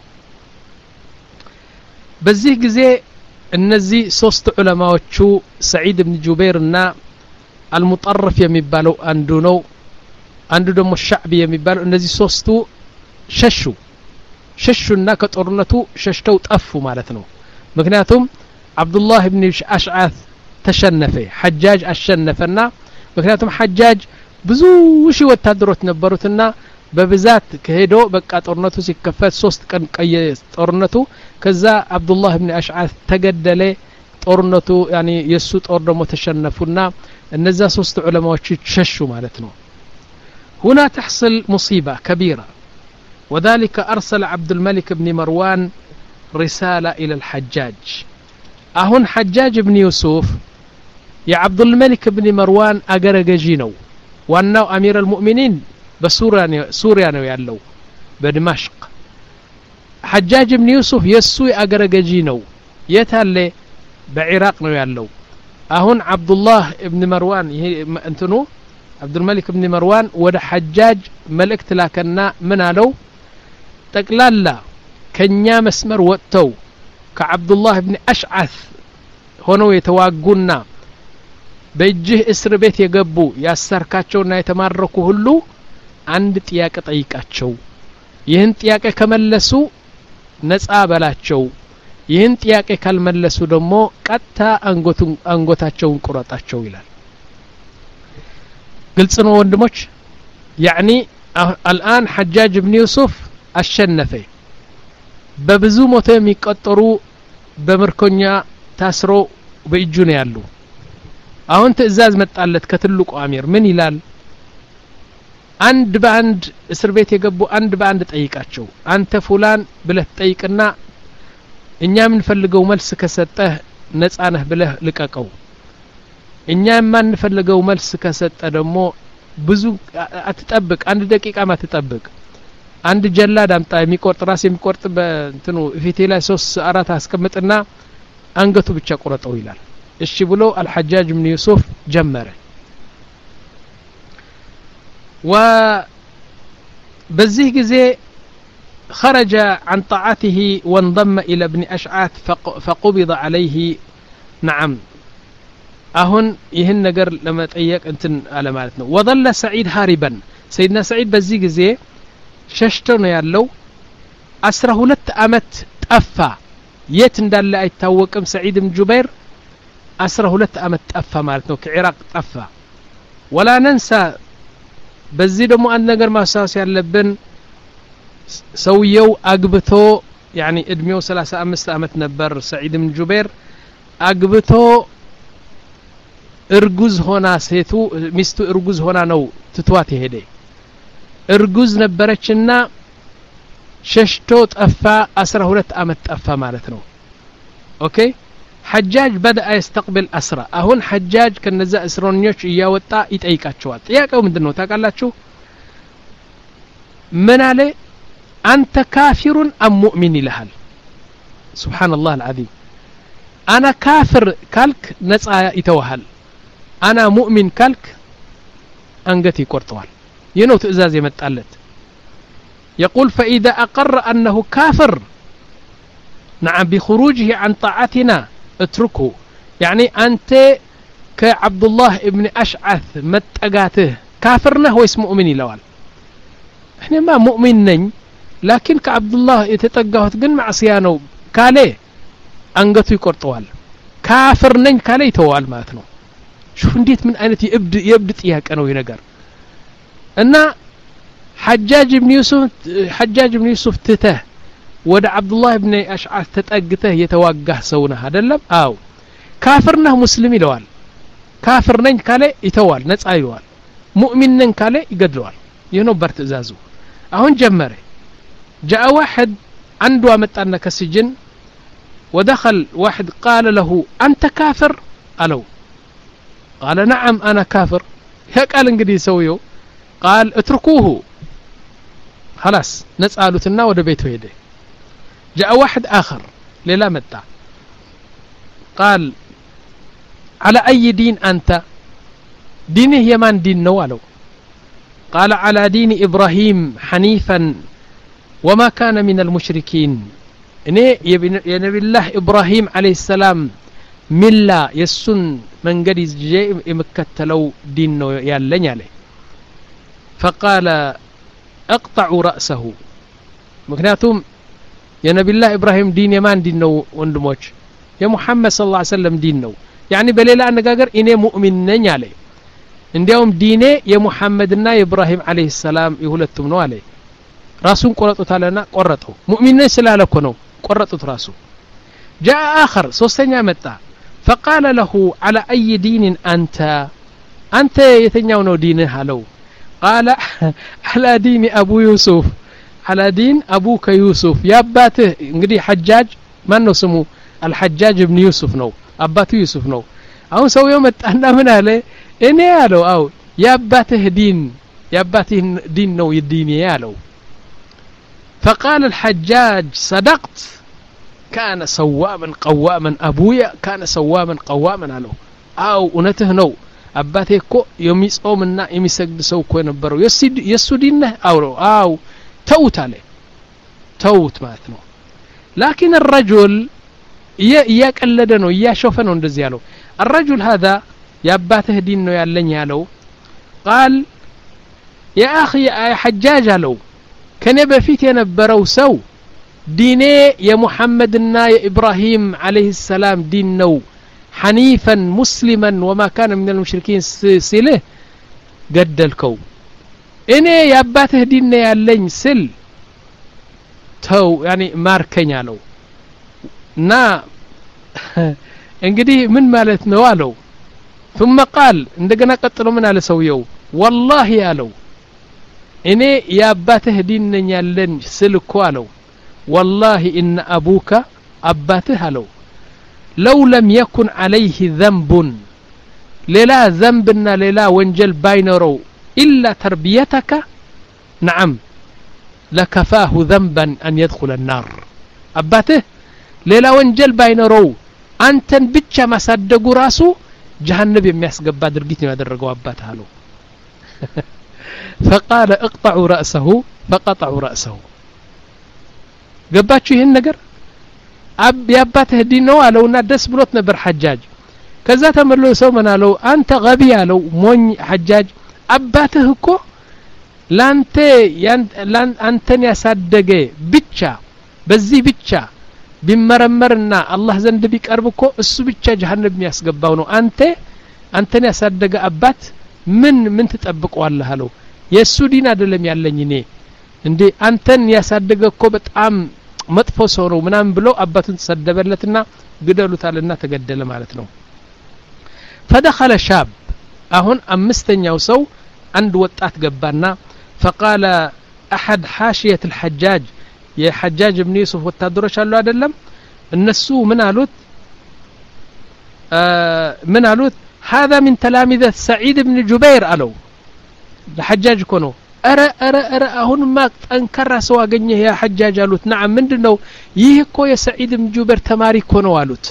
በዚህ ጊዜ እነዚህ ሶስት ዑለማዎቹ ሰዒድ ኢብኑ ጁበይርና አልሙጠረፍ የሚባለው አንዱ ነው አንዱ ደግሞ ሻዕቢ የሚባለው እነዚህ ሶስቱ ሸሹ ሸሹና ከጦርነቱ ሸሽተው ጠፉ ማለት ነው ምክንያቱም አብዱላህ ኢብኑ አሽዓት ተሸነፈ ሐጃጅ አሸነፈና ምክንያቱም ሐጃጅ ብዙ ሺህ ወታደሮች ነበሩትና በብዛት ከሄዶ በቃ ጦርነቱ ሲከፈት ሶስት ቀን ቀየ ጦርነቱ ከዛ አብዱላህ ኢብኑ አሽዓት ተገደለ ጦርነቱ ያኒ የሱ ጦር ደግሞ ተሸነፉና እነዛ ሶስት ዑለማዎች ሸሹ ማለት ነው هنا تحصل مصيبة كبيرة وذلك أرسل عبد الملك بن مروان رسالة إلى الحجاج أهون حجاج بن يوسف يا عبد الملك بن مروان أجرجينو وأنه أمير المؤمنين بسوريا سوريا يالو بدمشق حجاج بن يوسف يسوي أجرجينو يتهلي بعراق يالو أهون عبد الله بن مروان أنتنو عبد الملك بن مروان ود حجاج ملك تلاكنا من علو تقلالا كنيا مسمر وقتو كعبد الله بن أشعث هونو يتواقونا بيجه اسر بيت يقبو ياسركاتشونا يتماركو هلو عند تياك طيقاتشو يهن تياك كملسو نسعى بلاتشو يهن تياك كالملسو دمو قتا انغوتاتشو انقراتاتشو يلال قلت سنو وندموش يعني الآن حجاج بن يوسف الشنفي ببزو موتهم يقطروا بمركونيا تاسرو بيجون يالو አሁን ትእዛዝ መጣለት ከትልቁ አሚር ምን ይላል አንድ ባንድ እስር ቤት የገቡ አንድ ባንድ ጠይቃቸው አንተ ፉላን ብለህ ጠይቅና እኛ ምን ፈልገው መልስ ከሰጠህ ነፃ ነህ ብለህ ልቀቀው እኛ ማን ፈልገው መልስ ከሰጠ ደግሞ ብዙ አትጠብቅ አንድ ደቂቃ ማትጠብቅ አንድ ጀላድ አምጣ የሚቆርጥ ራስ የሚቆርጥ በእንትኑ ፊቴ ላይ ሶስት አራት አስቀምጥና አንገቱ ብቻ ቆረጠው ይላል እሺ ብሎ الحجاج بن يوسف ጀመረ وبذيه ጊዜ خرج عن طاعته وانضم إلى ابن أشعث فقبض عليه نعم أهون يهن نجر لما تأيك أنتن على مالتنا وظل سعيد هاربا سيدنا سعيد بذيه ጊዜ ششتنا ያለው አስራ ሁለት አመት ጠፋ የት እንዳለ አይታወቅም ሰዒድ ኢብኑ ጁበይር አስራ ሁለት አመት ጠፋ ማለት ነው ከኢራቅ ጠፋ ولا ننسى በዚህ ደግሞ አንድ ነገር ማሳስ ያለብን ሰውየው አግብቶ يعني እድሜው ሰላሳ አምስት አመት ነበር ሰዒድ ኢብኑ ጁበይር አግብቶ እርጉዝ ሆና ሴቱ ሚስቱ እርጉዝ ሆና ነው ትቷት ሄደ እርጉዝ ነበረችና ششتو طفا عشرة ሁለት አመት ጠፋ ማለት ነው ኦኬ حجاج بدأ يستقبل أسرى أهون حجاج كنزا أسرونيوش ياوطا يطيقاچواል ጥያቄው ምንድነው ታውቃላችሁ من عليه أنت كافر أم مؤمن ይልሃል سبحان الله العظيم أنا كافر كالك نصا يتوهل أنا مؤمن كالك أنغتي يقرطዋል ينو تئزاز يمጣለት يقول فإذا أقر أنه كافر نعم بخروجه عن طاعتنا اتركه يعني أنت كعبد الله ابن أشعث متقاته كافرنا هو اسم مؤمن لوال احنا ما مؤمن نين لكن كعبد الله يتطغاوت ግን معصيه ነው ካለ አንገቱ ይቆርጠዋል ካፍር ነኝ ካለ ይተዋል ማለት ነው شوف እንዴት ምን አይነት የእብድ የእብድ ጥያቄ ነው ይሄ ነገር እና حجاج بن يوسف حجاج بن يوسف تته ወደ عبد الله ابن أشعث ተጠግተህ የተዋጋህ ሰው ነህ አይደለም አው ካፍር ነህ ሙስሊም ይለዋል ካፍር ነኝ ካለ ይተዋል ነፃ ይለዋል ሙእሚን ነኝ ካለ ይገድለዋል ይሄ ነው በርትዛዙ አሁን ጀመረ جاء واحد عنده متانا كسجن ودخل واحد قال له أنت كافر قالوا قال نعم أنا كافر هيك قال انجدي سويو قال اتركوه خلاص نسألتنا وده بيته يده جاء واحد آخر للا متى قال على أي دين أنت دينه يمان دين نوالو قال على دين إبراهيم حنيفا وما كان من المشركين إني يا نبي الله إبراهيم عليه السلام ملا يسن من قد جاء مكتلو دين يالن عليه فقال اقطعوا رأسه مكناتهم يا نبي الله إبراهيم دين يمان دين نو وندموش يا محمد صلى الله عليه وسلم دين نو يعني بليلا أنقاقر إني مؤمن نين عليه عندهم ديني يا محمدنا يا إبراهيم عليه السلام يهولتهم نو عليه راسون قرطوا تالنا قرطوا مؤمنين سلالكو نو قرطوا راسو جاء آخر سوستنيا متى فقال له على أي دين أنت أنت يتنياو نو دينه هلو قال على دين أبو يوسف على دين أبوك يوسف يا أباته انقدي حجاج ما نو سمو الحجاج ابن يوسف نو أباته يوسف نو أو سوي يوم أنا من أهله إني ألو أو يا أباته دين يا أباته دين نو يديني يالو فقال الحجاج صدقت كان سواما قواما أبويا كان سواما قواما ألو أو أنته نو أباته كو يميس أو منا يميسجد سو كو ينبرو يسد يسدينه أو أو توت عليه توت ماتنو لكن الرجل يا قلدنو يا شوفنو እንደዚህ ያለው الرجل هذا ياباته دين ነው ያለኝ ያለው قال يا اخي يا حجاج አለው ከኔ በፊት የነበረው ሰው ዲኔ የሙሐመድና የኢብራሂም عليه السلام ዲን ነው حنيفا مسلما وما كان من المشركين ሲልህ ገደልከው እኔ ያባትህ ዲን ነው ያለኝ ስል ተው ያኒ ማርከኝ አለው እና እንግዲህ ምን ማለት ነው አለው ثم قال እንደገና ቀጥሎ ምን አለ ሰውየው والله አለው እኔ ያባትህ ዲን ነኝ ያለን ስል እኮ አለው والله ان ابوك አባትህ አለው لو لم يكن عليه ذنب ሌላ ذنبና ሌላ ወንጀል ባይኖረው إلا تربيتك نعم لكفاه ذنبا أن يدخل النار أباته ليلا وانجل باينرو أنتن بيتشا ما صدقوا راسو جهنم يمياسقب درقيتني ما درقوا أباته له فقال اقطعوا رأسه فقطعوا رأسه قباتشو هن نقر أب ياباته دينو لو نادس بلوت نبر حجاج كذا تمرلو سو منا لو أنت غبي لو مون حجاج أباته كو لانت لان أنتن يصدق بيتشا بزي بيتشا بمرمرنا الله زند بيك أربكو السو بيتشا جهنم ياسقباو نو أنت أنتن يصدق أبات من من تطبقوا الله له የሱ ዲን አይደለም ያለኝ እኔ እንዴ አንተን ያሳደገኮ በጣም መጥፎ ሰው ነው ምናም ብሎ አባቱን ተሰደበለትና ግደሉታልና ተገደለ ማለት ነው فدخل شاب አሁን አምስተኛው ሰው አንድ ወጣት ገባና فقال احد حاشيه الحجاج የሐጃጅ ኢብኑ ዩሱፍ ወታደሮች አሉ አይደለም እነሱ ምን አሉት ምን አሉት هذا من تلامذة سعيد بن جبير አለው ለሐጃጅ እኮ ነው አረ አረ አረ አሁንማ ጠንከራ ሰው አገኘ ያ ሐጃጅ አሉት نعم ምንድነው ይህ እኮ የሰዒድ ኢብኑ ጁበይር ተማሪ እኮ ነው አሉት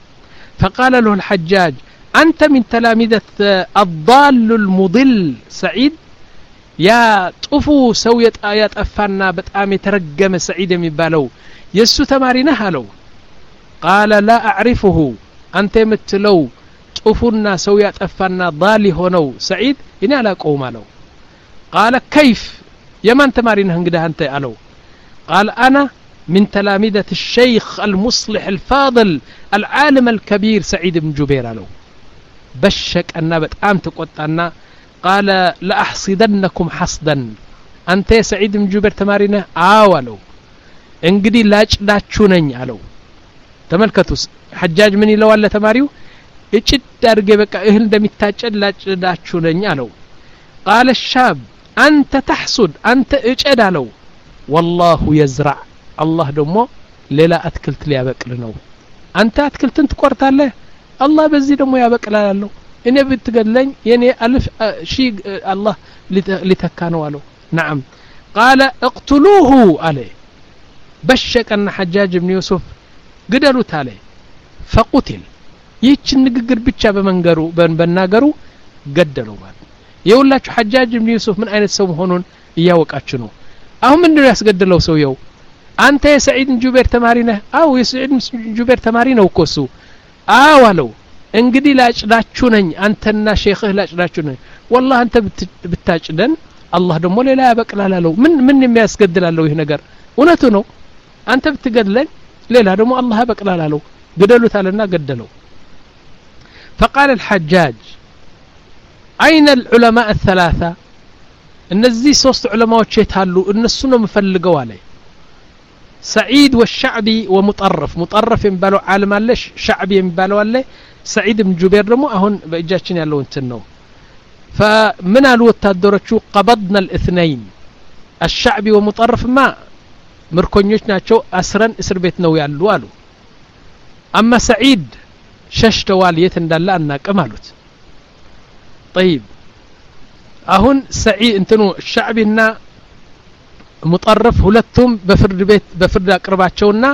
فقال له الحجاج أنت من تلامذة الضال المضل سعيد يا طفو سويت آيات أفانا بتقام يترجم سعيد የሚባለው የሱ ተማሪ ነህ አለው قال لا أعرفه أنت متلو طفونا سويت أفانا ضال ሆነው سعيد እኔ አላውቀውም አለው قال كيف يمن تمارين هنقده أنت ألو قال أنا من تلامذة الشيخ المصلح الفاضل العالم الكبير سعيد بن جبير ألو بشك أنا بتقام تقطعنا قال لأحصدنكم حصدا أنت يا سعيد بن جبير تمارينه آولو انقدي لاج لاجونن ألو تملكتوس حجاج مني لو ولا تماريو اجد دارجه بقى اهل እንደሚታጨድ ላጭ ላችሁነኝ አለው قال الشاب أنت تحصد أنت اجد አለው والله يزرع الله ደሞ ሌላ አትክልት ሊያበቅል ነው አንተ አትክልትን ትቆርጣለህ الله በዚህ ደሞ ያበቅላል አለው እኔ ብትገለኝ የኔ አልፍ ሺ الله ሊተካነው አለው نعم قال اقتلوه عليه بشكن حجاج بن يوسف ግደሉት አለ فقتل ይህች ንግግር ብቻ በመንገሩ በመናገሩ ገደለው ማለት የውላችሁ حجاج بن يوسف ምን አይነት ሰው መሆኑን እያወቃችሁ ነው አሁን ምንድነው ያስገደለው ሰውየው አንተ የሰዒድ ኢብኑ ጁበይር ተማሪ ነህ አው የሰዒድ ኢብኑ ጁበይር ተማሪ ነው እኮ እሱ አው አለው እንግዲህ ላጭዳችሁ ነኝ አንተና ሼኽህ ላጭዳችሁ ነኝ والله አንተ ብታጭደን አላህ ደግሞ ሌላ ያበቅላል አለው ምን ምን የሚያስገድላለው ይሄ ነገር እውነቱ ነው አንተ ብትገድለኝ ሌላ ደግሞ አላህ ያበቅላል አለው ገደሉት አለና ገደለው فقال الحجاج أين العلماء الثلاثة እነዚህ ሶስት ዑለማዎች የታሉ እነሱ ነው መፈልገው አለ سعيد والشعبي ومطرف مطرف የሚባለው ዓለም አለ شعبي የሚባለው አለ سعيد بن جبير ደግሞ አሁን በእጃችን ያለው እንትን ነው فمن قالوا ወታደሮቹ قبضنا الاثنين الشعبي ومطرف ما ምርኮኞች ናቸው አስረን እስር ቤት ነው ያሉ አሉ اما سعيد ሸሽተዋል የት እንዳለ አናቀም አሉት طيب አሁን سعيد እንትኑ ሻዕቢና ሙጠረፍ ሁለቱም በፍርድ ቤት በፍርድ አቅርባቸውና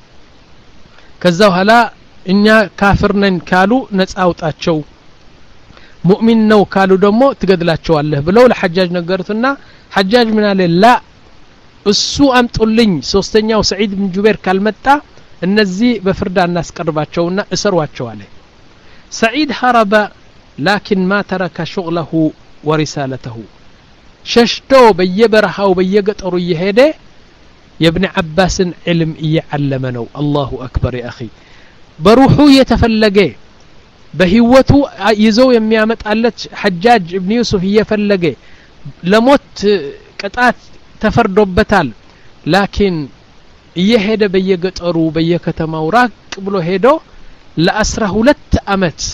ከዛው ኋላ እኛ ካፍር ነን ካሉ ነፃ አውጣቸው ሙእሚን ነው ካሉ ደግሞ ትገድላቸዋለህ ብለው ለሐጃጅ ነገሩትና ሐጃጅ ምን አለ ላ እሱ አምጡልኝ ሶስተኛው ሰዒድ ኢብኑ ጁበይር ካልመጣ እነዚህ በፍርድ እናስቀርባቸውና እስሯቸው አለ ሰዒድ ሐረበ لكن ما ترك شغله ورسالته ششتو بيبرحاو بيقطرو يهده يا ابن عباس علم يعلمنو الله أكبر يا أخي بروحو يتفلقه بهوتو يزو يميامت قالت حجاج ابن يوسف يفلقه لموت قطعت تفردوبتال لكن يهده بيقطرو بيكتماو راق بلو هدو لأسره ሁለት አመት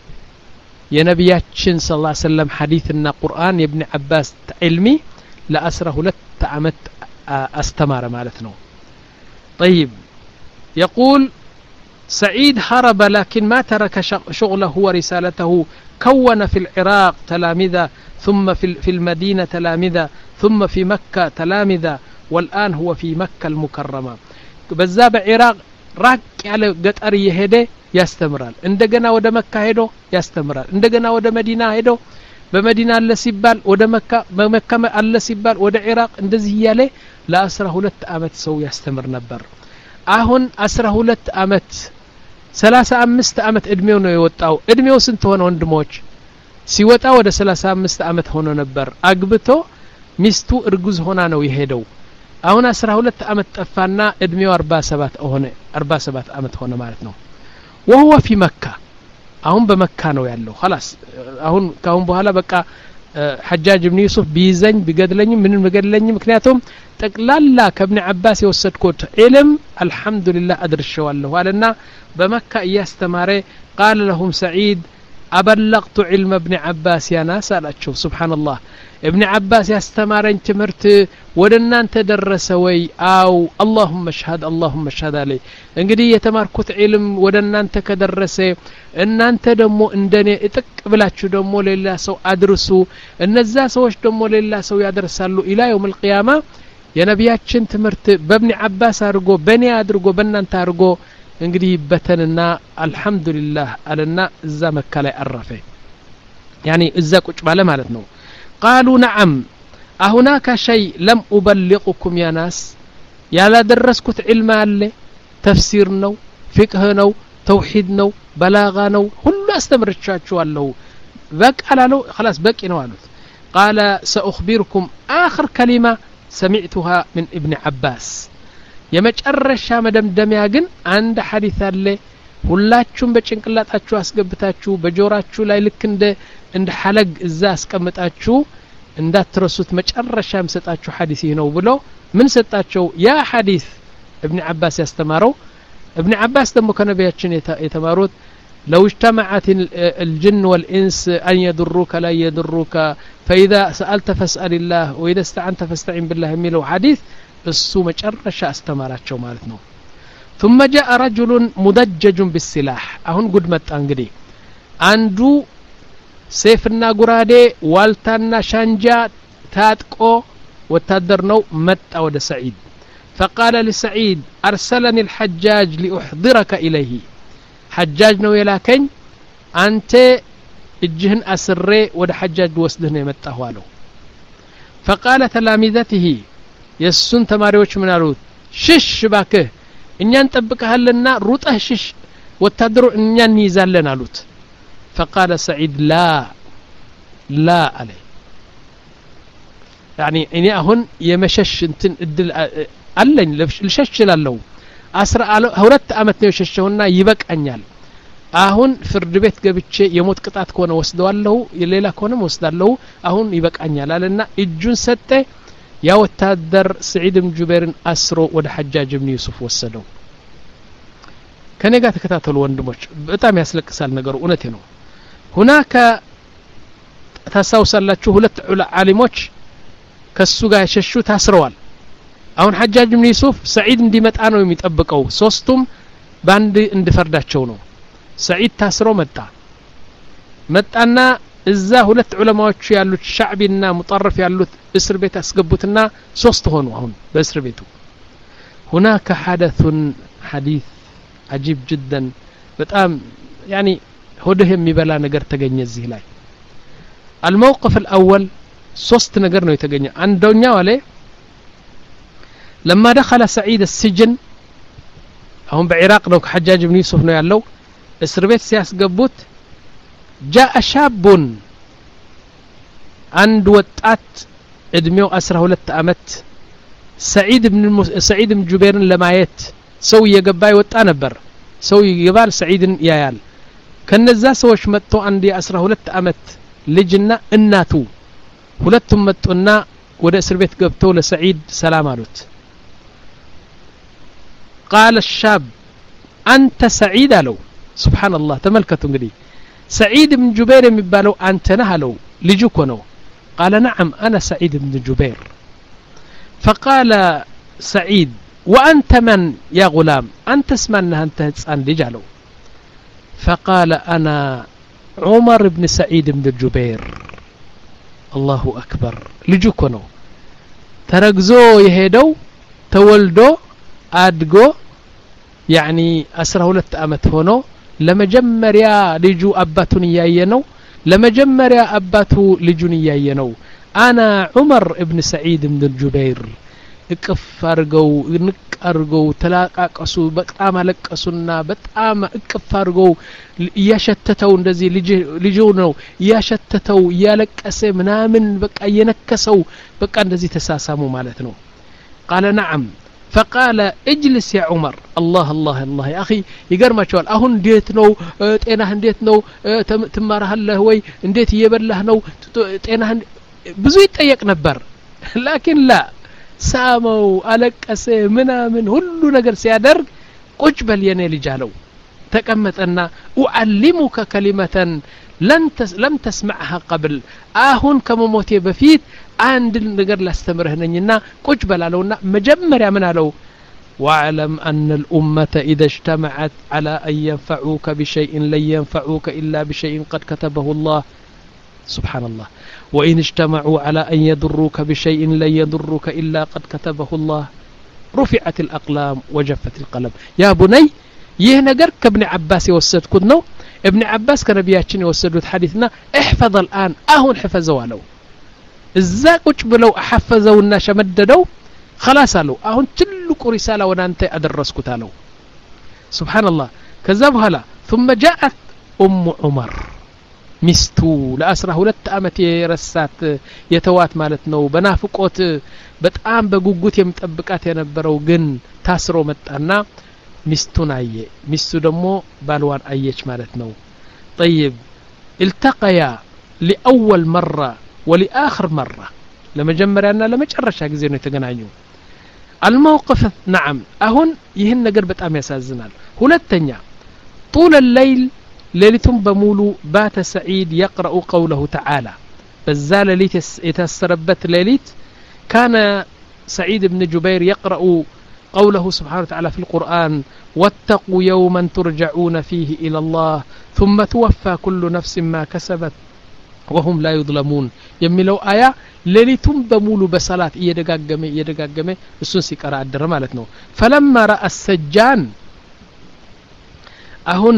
የነብያችን ሰለላሁ ዐለይሂ ወሰለም ሐዲስና ቁርአን የኢብኑ አባስ علمي ለአስራ ሁለት አመት استمر ማለት ነው طيب يقول سعيد هرب لكن ما ترك شغله ورسالته كون في العراق تلامذة ثم في في المدينة تلامذة ثم في مكة تلامذة والآن هو في مكة المكرمة بزاب العراق راك على قطر يهده ያስተምራል እንደገና ወደ መካ ሄዶ ያስተምራል እንደገና ወደ መዲና ሄዶ በመዲና አለ ሲባል ወደ መካ በመካ አለ ሲባል ወደ ኢራቅ እንደዚህ ያለ ለ12 አመት ሰው ያስተምር ነበር አሁን አስራ ሁለት አመት ሰላሳ አምስት አመት እድሜው ነው የወጣው እድሜው ስንት ሆነ ወንድሞች ሲወጣ ወደ ሰላሳ አምስት አመት ሆኖ ነበር አግብቶ ሚስቱ እርጉዝ ሆና ነው የሄደው አሁን አስራ ሁለት አመት ጠፋና እድሜው አርባ ሰባት ሆነ አርባ ሰባት አመት ሆነ ማለት ነው وهو في مكة አሁን በመካ ነው ያለው خلاص አሁን ካሁን በኋላ በቃ حجاج ابن يوسف ቢዘኝ ቢገድለኝ ምን መገድለኝ ምክንያቱም ጠቅላላ ከብን አባስ የወሰድኩት علم الحمد لله ادرشዋለሁ አለና በመካ ያስተማረ قال لهم سعيد أبلغت علم ابن عباس يا ناس አላቸው سبحان الله ابن عباس ያስተማረኝ ትምህርት ወደ እናንተ ደረሰ ወይ አው اللهم اشهد اللهم اشهد عليه እንግዲህ የተማርኩት ዒልም ወደ እናንተ ከደረሰ እናንተ ደግሞ እንደኔ እጥቅ ብላችሁ ደግሞ ሌላ ሰው አድርሱ እነዛ ሰዎች ደግሞ ሌላ ሰው ያደርሳሉ ኢላ يوم القيامه የነቢያችን ትምህርት በእብን عباس አድርጎ በኔ አድርጎ በእናንተ አድርጎ እንግዲህ በተንና አልহামዱሊላህ አለና እዛ መካ ላይ አረፈ يعني እዛ ቁጭ ባለ ማለት ነው قالوا نعم هناك شيء لم أبلغكم يا ناس يلا درسكت علم አለ ተፍሲር ነው ፍቅህ ነው ተውሂድ ነው በላጋ ነው ሁሉ አስተምርቻችኋለሁ በቃ አላለው خلاص በቂ ነው አሉት قال سأخبركم آخر كلمة سمعتها من ابن عباس የመጨረሻ መደምደሚያ ግን አንድ ሐዲስ አለ ሁላችሁም በጭንቅላታችሁ አስገብታችሁ በጆራችሁ ላይ ልክ እንደ እንደ ሐለግ እዛ አስቀምጣችሁ እንዳትረሱት መጨረሻ የምሰጣችሁ ሐዲስ ነው ብሎ ምን ሰጣቸው ያ ሐዲስ ابن عباس ያስተማረው ابن عباس ደግሞ ከነቢያችን የተማሩት لو اجتمعت الجن والإنس أن يضروك لا يضروك فإذا سألت فاسأل الله وإذا استعنت فاستعن بالله የሚለው ሐዲስ እሱ መጨረሻ አስተማራቸው ማለት ነው ثم جاء رجل مدجج بالسلاح አሁን ጉድ መጣ እንግዲህ አንዱ ሰይፍና ጉራዴ ዋልታና ሻንጃ ታጥቆ ወታደር ነው መጣ ወደ ሰዒድ فقال لسعيد أرسلني الحجاج لأحضرك إليه حجاج ነው የላከኝ አንተ እጅህን አስሬ ወደ حجاج ወስደህ ነው የመጣው አለው فقال تلامذته የሱን ተማሪዎች ምን አሉት ሽሽ ባከህ እኛን ጠብቀሃልና ሩጠህ ሽሽ ወታደሩ እኛን ይዛለን አሉት فقال سعيد لا لا عليه يعني እኔ አሁን የመሸሽ እንትን እድል አለኝ ልሸሽ ይችላልው አስራ ሁለት አመት ነው የሸሸውና ይበቃኛል አሁን ፍርድ ቤት ገብቼ የሞት ቅጣት ከሆነ ወስደዋለሁ የሌላ ከሆነ ወስዳለሁ አሁን ይበቃኛል አለና እጁን ሰጠ ያ ወታደር ሰዒድ ብን ጁበይርን አስሮ ወደ ሐጃጅ ብን ዩሱፍ ወሰደው ከኔ ጋር ተከታተሉ ወንድሞች በጣም ያስለቅሳል ነገሩ እውነቴ ነው هناك ተሳውሳላችሁ ሁለት ዓሊሞች ከሱ ጋር ያሸሹ ታስረዋል አሁን ሐጃጅ ብን ዩሱፍ ሰዒድ እንዲመጣ ነው የሚጠብቀው ሶስቱም ባንድ እንድፈርዳቸው ነው ሰዒድ ታስሮ መጣ መጣና እዛ ሁለት ዑለማዎች ያሉት ሻዕቢና ሙጠረፍ ያሉት እስር ቤት አስገቡትና ሶስት ሆኑ አሁን በእስር ቤቱ هناك حدث حديث عجيب جدا በጣም يعني ሆድህ የሚበላ ነገር ተገኘ እዚህ ላይ الموقف الأول ሶስት ነገር ነው የተገኘ አንደኛው አለ لما دخل سعيد السجن አሁን በኢራቅ ነው ሐጃጅ ብን ዩሱፍ ነው ያለው እስር ቤት ሲያስገቡት جاء شاب عند وطات ادميو አስራ ሁለት አመት سعيد بن سعيد بن جبير ለማየት ሰው የገባ ይወጣ ነበር ሰው ይገባል ሰዒድን ያያል ከነዛ ሰዎች መጥቶ አንድ አስራ ሁለት አመት ልጅና እናቱ ሁለቱም መጡና ወደ እስር ቤት ገብተው ለሰዒድ ሰላም አሉት قال الشاب انت سعيد አለው سبحان الله ተመልከቱ እንግዲህ سعيد بن جبير የሚባለው አንተ ነህ አለው ልጅ እኮ ነው قال نعم انا سعيد بن جبير فقال سعيد وانت من يا غلام انت اسمنا انت ህፃን ልጅ አለው فقال انا عمر بن سعيد بن جبير الله اكبر ልጅ እኮ ነው ተረግዞ የሄደው ተወልዶ አድጎ يعني አስራ ሁለት አመት ሆኖ ለመጀመሪያ ልጁ አባቱን ያየነው ለመጀመሪያ አባቱ ልጁን ያየነው انا عمر ابن سعيد بن الجبير እቅፍ አርገው ንቀርገው ተላቃቀሱ በጣም አለቀሱና በጣም እቅፍ አርገው ያሸተተው እንደዚህ ልጅ ልጅ ነው ያሸተተው ያለቀሰ ምናምን በቃ የነከሰው በቃ እንደዚህ ተሳሳሙ ማለት ነው قال نعم فقال اجلس يا عمر الله الله الله يا اخي يገርማቸዋል አሁን እንዴት ነው ጤናህ እንዴት ነው ትማራለህ ወይ እንዴት እየበላህ ነው ጤናህ ብዙ ይጠየቅ ነበር لكن لا ሳመው አለቀሰ ምናምን ሁሉ ነገር ሲያደርግ ቁጭ በል የኔ ልጅ አለው ተቀመጠና اعلمك كلمه لن تس لم تسمعها قبل አሁን ከመሞቴ በፊት አንድ ነገር ላስተምርህ ነኝና ቁጭ በላለውና መጀመሪያ ምን አለው واعلم أن الأمة إذا اجتمعت على أن ينفعوك بشيء لن ينفعوك إلا بشيء قد كتبه الله سبحان الله وإن اجتمعوا على أن يضروك بشيء لن يضروك إلا قد كتبه الله رفعت الأقلام وجفت القلم يا بني ይህ ነገር ከብን አባስ የወሰድኩት ነው ابن عباس ከነቢያችን የወሰዱት ሐዲስና احفظ الآن አሁን حفظوا አለው እዛ ቁጭ ብለው አሐፈዘውና ሸመደደው خلاص አለው አሁን ትልቁ ሪሳላ ወደ አንተ አደረስኩት አለው سبحان الله ከዛ በኋላ ثم جاءت ام عمر ሚስቱ ለአስራ ሁለት አመት የረሳት የተዋት ማለት ነው በናፍቆት በጣም በጉጉት የምጠብቃት የነበረው ግን ታስሮ መጣና ሚስቱን አየ ሚስቱ ደግሞ ባልዋን አየች ማለት ነው طيب التقيا لاول مره ولاخر مره ለመጀመሪያና ለመጨረሻ ጊዜ ነው የተገናኙ الموقف نعم አሁን ይህን ነገር በጣም ያሳዝናል ሁለተኛ طول الليل ليلتهم بمولو بات سعيد يقرأ قوله تعالى بزا ليلت يتسربت ليلت كان سعيد بن جبير يقرأ قوله سبحانه وتعالى في القرآن واتقوا يوما ترجعون فيه إلى الله ثم توفى كل نفس ما كسبت وهم لا يظلمون يملو آية ليلتهم بمولو بصلاة يدقاقمي يدقاقمي السنسي قراء الدر مالتنا فلما رأى السجان أهن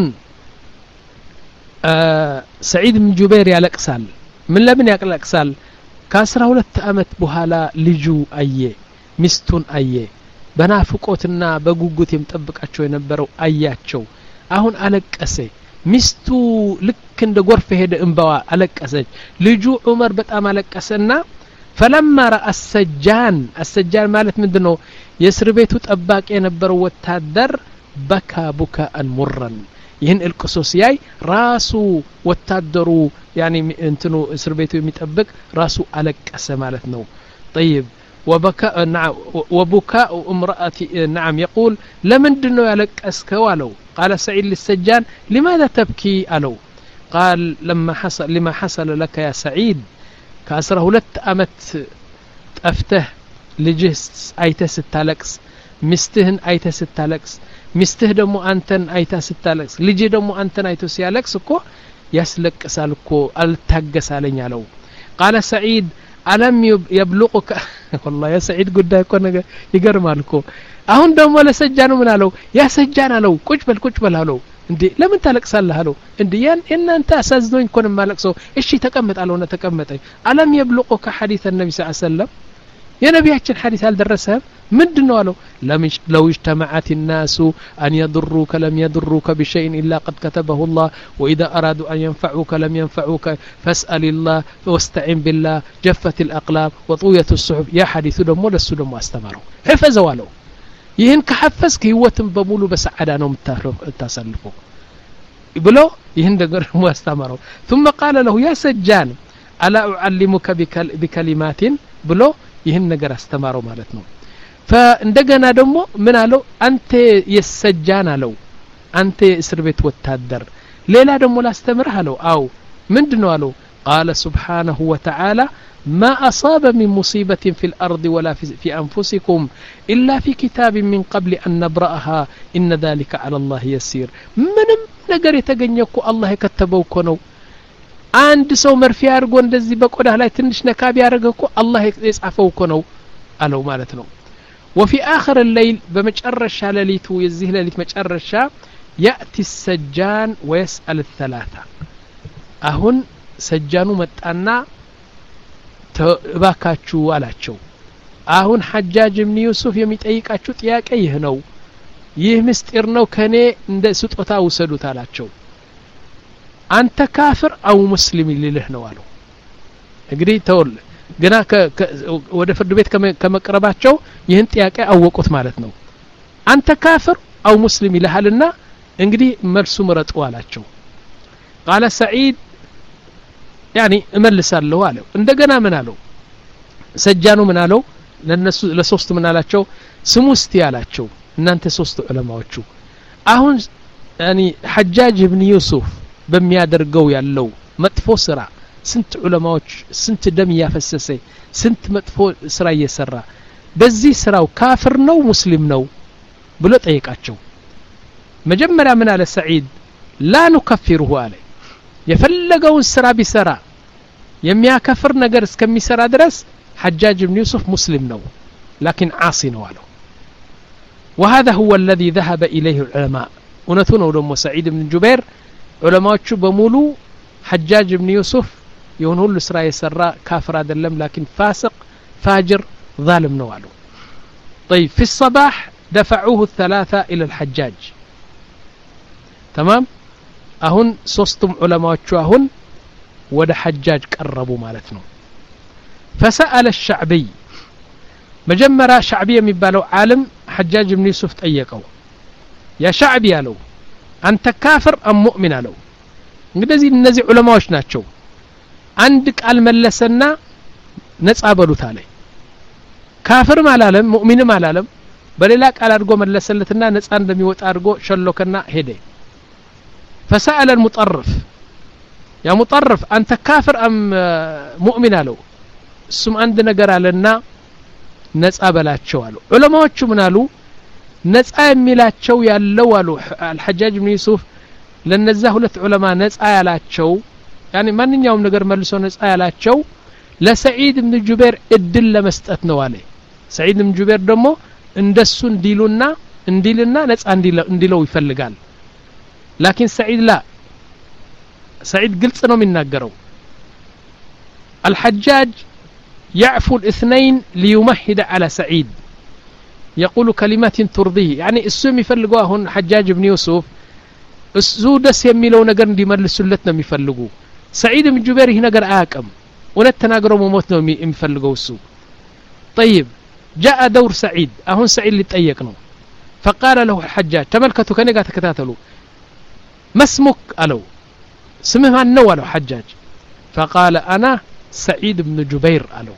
آه سعيد بن جبير يالكسال من لمن يالكسال كاسرة ولت أمت بهالا لجو أيه مستون أيه بنافقوتنا بغوغوت يمطبقاچو የነበረው አያቸው አሁን አለቀሰ ሚስቱ ልክ እንደ ጎርፍ ሄደ እንባዋ አለቀሰች ልጁ ዑመር በጣም አለቀሰና فلما راى السجان السجان ማለት ምንድነው የእስር ቤቱ ጠባቂ የነበረው ወታደር بكى بكاء مرا ይህን القصص ያይ ራሱ ወታደሩ يعني እንትኑ እስር ቤቱ የሚጠብቅ ራሱ አለቀሰ ማለት ነው طيب وبكاء نعم وبكاء امرأة نعم يقول لمن دنو يلقسك ولو قال سعيد للسجان لماذا تبكي ألو قال لما حصل لما حصل لك يا سعيد كاسره لت أمت أفته لجهس أيته ستالكس مستهن أيته ستالكس مسته دمو أنتن أيته ستالكس لجي دمو أنتن أيته سيالكس كو يسلك سالكو التقس علينا لو قال سعيد ألم يبلغك والله يا سعيد قد يكون يقرمالكو أهون دم ولا سجانو من هلو يا سجان هلو كجبل كجبل هلو اندي لمن تلقس الله هلو اندي ين إن أنت أساسدون كون مالكسو إشي تكمت ألونا تكمتي ألم يبلغك حديث النبي صلى الله عليه وسلم يا نبي يحكي حديث هل درسها من دنو هلو لو اجتمعت الناس أن يضروك لم يضروك بشيء إلا قد كتبه الله وإذا أرادوا أن ينفعوك لم ينفعوك فاسأل الله واستعن بالله جفت الأقلام وطوية الصحف يا حديث دمو لسو دمو استمروا حفظوا له يهن كحفظك هوتن بمولو بس عدانهم التسلفوا بلو يهن دقر مو استمروا ثم قال له يا سجان ألا أعلمك بكل بكلمات بلو يهن نقر استمروا مالتنا فاندغنا دمو من قالوا انت يسجان لو انت اسر بيت وتادر ليلا دمو لاستمرها لو او مندنو قالوا قال سبحانه وتعالى ما أصاب من مصيبة في الأرض ولا في, في أنفسكم إلا في كتاب من قبل أن نبرأها إن ذلك على الله يسير من نقر يتغنيكو الله يكتبوكو نو عند سو مرفي أرغو اندزي بقوده لا تنش نكابي أرغوكو الله يسعفوكو نو قالوا مالتنو وفي آخر الليل بمجرش ليلته يزيه ليلة مجرش يأتي السجان ويسأل الثلاثة أهن سجانو متأنا تباكاتشو علاتشو أهن حجاج من يوسف يميتأيكاتشو تياك أيهنو يهمستيرنو كني اند سطوتا وسدو تالاتشو أنت كافر أو مسلم اللي لهنو قالو اقري تقول ገና ወደ ፍርድ ቤት ከመቅረባቸው ይህን ጥያቄ አወቁት ማለት ነው አንተ ካፍር አው ሙስሊም ይልሃልና እንግዲህ መልሱ ምረጡ አላቸው قال سعيد يعني እመልሳለሁ አለው እንደገና ምን አለው ሰጃኑ ምን አለው ለነሱ ለሶስት ምን አላቸው ስሙ እስቲ አላቸው እናንተ ሶስት ዑለማዎቹ አሁን يعني حجاج ابن يوسف በሚያደርገው ያለው መጥፎ ስራ ስንት ዑለማዎች ስንት ደም ያፈሰሰ ስንት መጥፎ ስራ እየሰራ በዚህ ስራው ካፍር ነው ሙስሊም ነው ብሎ ጠየቃቸው መጀመሪያ ምን አለ ሰዒድ ላ ንከፍሩሁ አለ የፈለገውን ስራ ቢሰራ የሚያከፍር ነገር እስከሚሰራ ድረስ حجاج بن يوسف مسلم ነው لكن عاصي ነው አለው وهذا هو الذي ذهب إليه العلماء እውነቱ ነው ደግሞ ሰዒድ ብን ጁበይር ዑለማዎቹ በሙሉ حجاج بن يوسف የሆነ ሁሉ ስራ የሰራ ካፍር አይደለም لكن فاسق فاجر ظالم ነው አሉ طيب في الصباح دفعوه الثلاثة إلى الحجاج تمام አሁን ሶስቱም ዑለማዎቹ አሁን ወደ حجاج ቀረቡ ማለት ነው فسأل الشعبي مجمرة شعبي የሚባለው ዓለም حجاج بن يوسف ጠየቀው يا شعبي አለው አንተ ካፍር አም ሙእሚን አለው እንግዲህ እነዚህ ዑለማዎች ናቸው አንድ ቃል መለሰና ነፃ በሉት አለ ካፍርም አላለም ሙእሚንም አላለም በሌላ ቃል አድርጎ መለሰለትና ነፃ እንደሚወጣ አድርጎ ሸሎከና ሄደ فسأل المطرف يا مطرف أنت كافر أم مؤمن አለው እሱም አንድ ነገር አለና ነፃ በላቸው አሉ ዑለማዎቹ ምን አሉ ነፃ የሚላቸው ያለው አሉ الحجاج بن يوسف ለነዛ ሁለት ዑለማ ነፃ ያላቸው يعني ማንኛውም ነገር መልሶ ነፃ ያላቸው ለሰዒድ ብን ጁበይር እድል ለመስጠት ነው አለ ሰዒድ ብን ጁበይር ደግሞ እንደሱ እንዲሉና እንዲልና ነፃ እንዲለው ይፈልጋል لكن سعيد لا سعيد قلت ነው የሚናገረው الحجاج يعفو الاثنين ليمهد على سعيد يقول كلمات ترضيه يعني السم يفلقوا هون حجاج بن يوسف السودس የሚለው ነገር እንዲመልሱለት ነው የሚፈልጉ سعيد بن جبير ይሄ ነገር አያቀም ወለት ተናግረው መሞት ነው የሚፈልገው እሱ طيب جاء دور سعيد አሁን سعيد ሊጠየቅ ነው فقال له الحجاج ተመልከቱ ከኔ ጋር ተከታተሉ ما اسمك ألو اسمه من نوى حجاج فقال أنا سعيد بن جبير ألو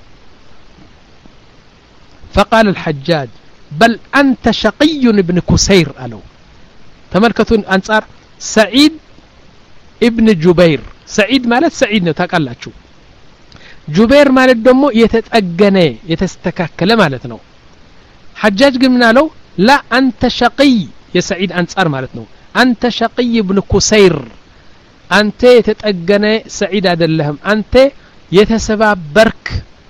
فقال الحجاج بل أنت شقي ابن كسير ألو تملكتون أنصار سعيد ابن جبير سعيد مالت سعيد نتاقلاتشو جبير مالت دمو يتتأقني يتستكاكل مالتنو حجاج قمنا له لا أنت شقي يا سعيد أنصار مالتنو أنت شقي ابن كسير أنت يتتأقني سعيد أدلهم أنت يتسباب برك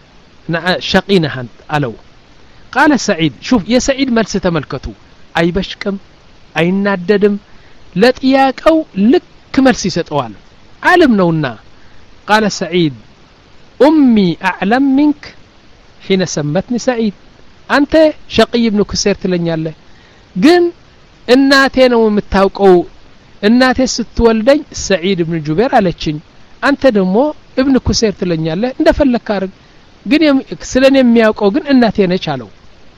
شقينا هنت ألو قال سعيد شوف يا سعيد ملس تملكتو أي بشكم أي ناددم لا تياك أو لك ملسي ستوال عالم نونا قال سعيد أمي أعلم منك حين سمتني سعيد أنت شقي ابن كسير تلنياله قن እናቴ ነው የምታውቀው እናቴ ስትወልደኝ ሰዒድ ኢብኑ ጁበይር አለችኝ አንተ ደግሞ ኢብኑ ኩሰይር ትለኛለህ እንደፈለክ አርግ ግን ስለኔ የሚያውቀው ግን እናቴ ነች አለው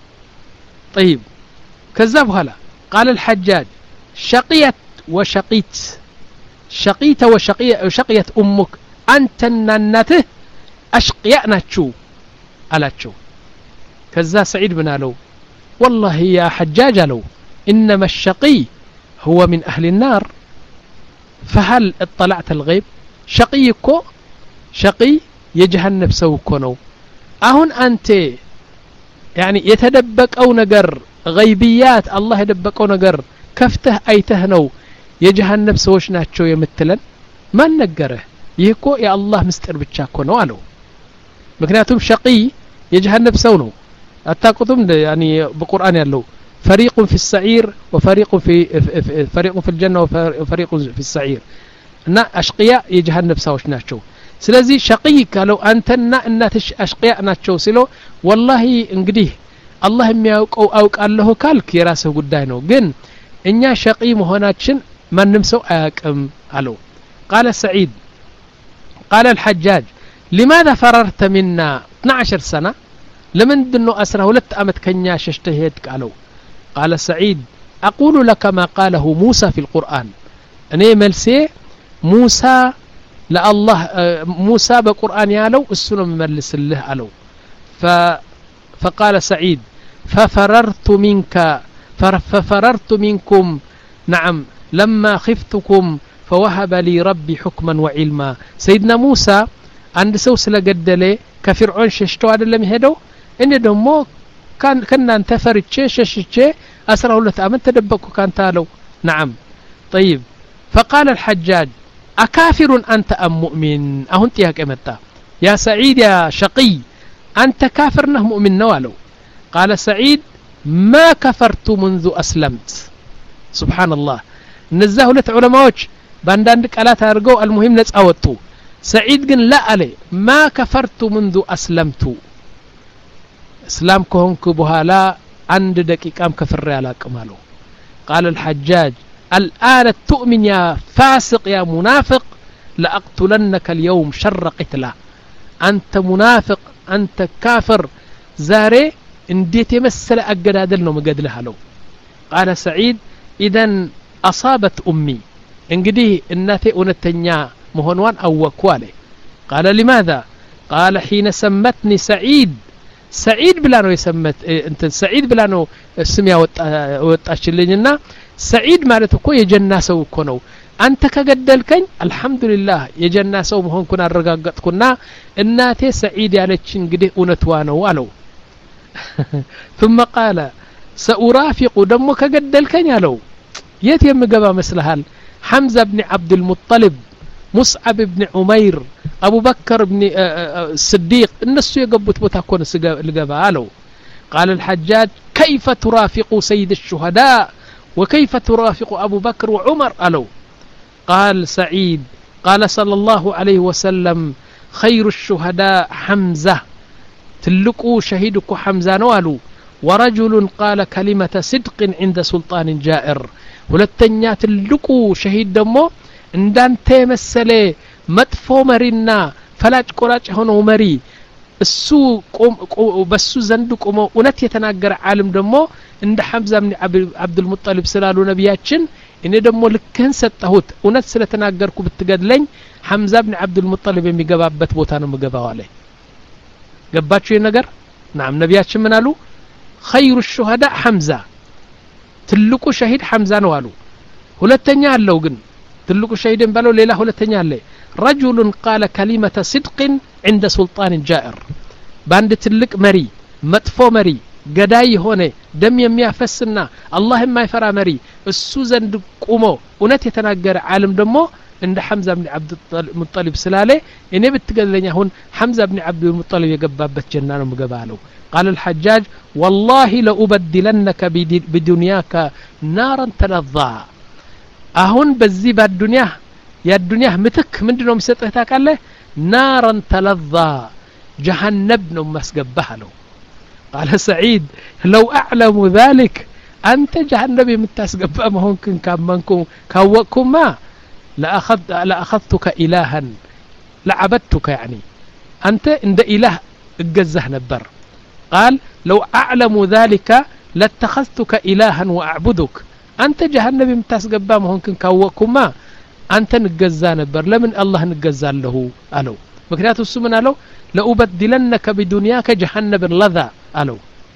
طيب ከዛ በኋላ قال الحجاج شقيت وشقيت شقيت وشقيت وشقيت امك انت እናትህ አሽቂያ ናችሁ አላቸው ከዛ ሰዒድ ምን አለው والله يا حجاج አለው إنما الشقي هو من أهل النار فهل اطلعت الغيب شقي كو شقي يجهنم سو كونو أهون أنت يعني يتدبك أو نجر غيبيات الله يدبك أو نجر كفته أيتهنو يجهنم سوش ناتشو يمثلن ما نجره يكو يا الله مستر بتشاكو نو ألو مكناتهم شقي يجهنم سونو أتاكتم يعني بقرآن يالله فريق في السعير وفريق في فريق في الجنة وفريق في السعير نا أشقياء يجهنم سوش ناتشو سلازي شقي قالوا أنتنا الناتش أشقياء ناتشو سلو والله انقديه الله يمياوك أو أوك الله كالك يراسه قدينه جن إنيا شقي مهوناتشن ما نمسو آكم ألو قال سعيد قال الحجاج لماذا فررت منا اثنا عشر سنة لمن دنو أسره لت أمت كنيا ششتهيت قالوا قال سعيد أقول لك ما قاله موسى في القرآن أنا ملسي موسى لا الله موسى بقرآن يالو السنة مملس الله ألو فقال سعيد ففررت منك ففررت منكم نعم لما خفتكم فوهب لي ربي حكما وعلما سيدنا موسى عند سو سلقدله كفرعون ششتو አይደለም ሄደው እኔ ደግሞ كان كنا انت فرچ ششچ አስራ ሁለት አመት ተደበቁ ካንተ አለው نعم طيب فقال الحجاج أكافر أنت أم مؤمن أهون تياك إمتا يا سعيد يا شقي أنت كافر نه مؤمن نوالو قال سعيد ما كفرت منذ أسلمت سبحان الله نزاه لت علماء باندانك ألا تارقو المهم نتأوتو سعيد قن لا علي ما كفرت منذ أسلمت إسلام كهنك بها لا عند دقيقة أم كفر على كمالو قال الحجاج الآن تؤمن يا فاسق يا منافق لأقتلنك اليوم شر قتلا أنت منافق أنت كافر زاري انديت يمثل أقدادل نو مقدلها له قال سعيد إذن أصابت أمي انقديه الناتي أنتنيا مهنوان أو وكوالي قال لماذا قال حين سمتني سعيد سعيد بلانو يسمت إيه انت سعيد بلانو السميا وطاشليننا سعيد مالته كو يجنا سو كو نو انت كغدلكኝ الحمد لله يجنا سو مهونكن አረጋጋጥኩና እናቴ سعيد ያለች እንግዲህ እውነቷ ነው አለው ثم قال سأرافق دمو كغدلكኝ አለው የት የምገባ መስልሃል حمزة بن عبد المطلب مصعب بن عمير أبو بكر بن الصديق الناس يقبط بتاكون الجبا له قال الحجاج كيف ترافق سيد الشهداء وكيف ترافق أبو بكر وعمر ألو قال سعيد قال صلى الله عليه وسلم خير الشهداء حمزة تلقوا شهيدك حمزة نوالو ورجل قال كلمة صدق عند سلطان جائر ولتنيا تلقوا شهيد دمو እንዳንተ መሰለ መጥፎ መሪና ፈላጭ ቆራጭ ሆኖ መሪ እሱ በሱ ዘንድ ቆሞ እውነት የተናገረ ዓለም ደግሞ እንደ ሐምዛ ብን አብዱል ሙጠሊብ ስላሉ ነብያችን እኔ ደግሞ ልክህን ሰጣሁት እውነት ስለተናገርኩ ብትገድለኝ ሐምዛ ብን አብዱል ሙጠሊብ የሚገባበት ቦታ ነው መገባው አለ ገባችሁ ይሄ ነገር ናም ነብያችን ምን አሉ خير الشهداء حمزة ትልቁ ሸሂድ ሐምዛ ነው አሉ ሁለተኛ አለው ግን تلقوا شهيدين بالو ليلة هلتني عليه رجل قال كلمة صدق عند سلطان جائر باند تلق مري مدفو مري قداي هوني دم يميافسنا الله ما يفرى مري السوزن قومو ونت يتناقر عالم دمو عند حمزة بن عبد المطلب سلالة إني بتقلني هون حمزة بن عبد المطلب يقبابت جنان مقبالو قال الحجاج والله لأبدلنك بدنياك نارا تلظى አሁን በዚህ በዱንያ የዱንያ ምትክ ምንድነው የሚሰጥህ ታውቃለህ ናራን ተለዛ جهنم ነው ማስገባህ አለው قال سعيد لو اعلم ذلك انت جهنم የምታስገባ መሆንክን ካመንኩ ካወቅኩማ لاخذ لاخذتك الها لعبدتك يعني انت عند اله እገዛህ ነበር قال لو اعلم ذلك لاتخذتك الها واعبدك أنت جهنم يمتاسقبا مهنكن كاوكما أنت نجزا نبر لمن الله نجزا له ألو مكنياتو السمن ألو لأبدلنك بدنياك جهنم لذا ألو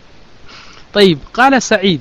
طيب قال سعيد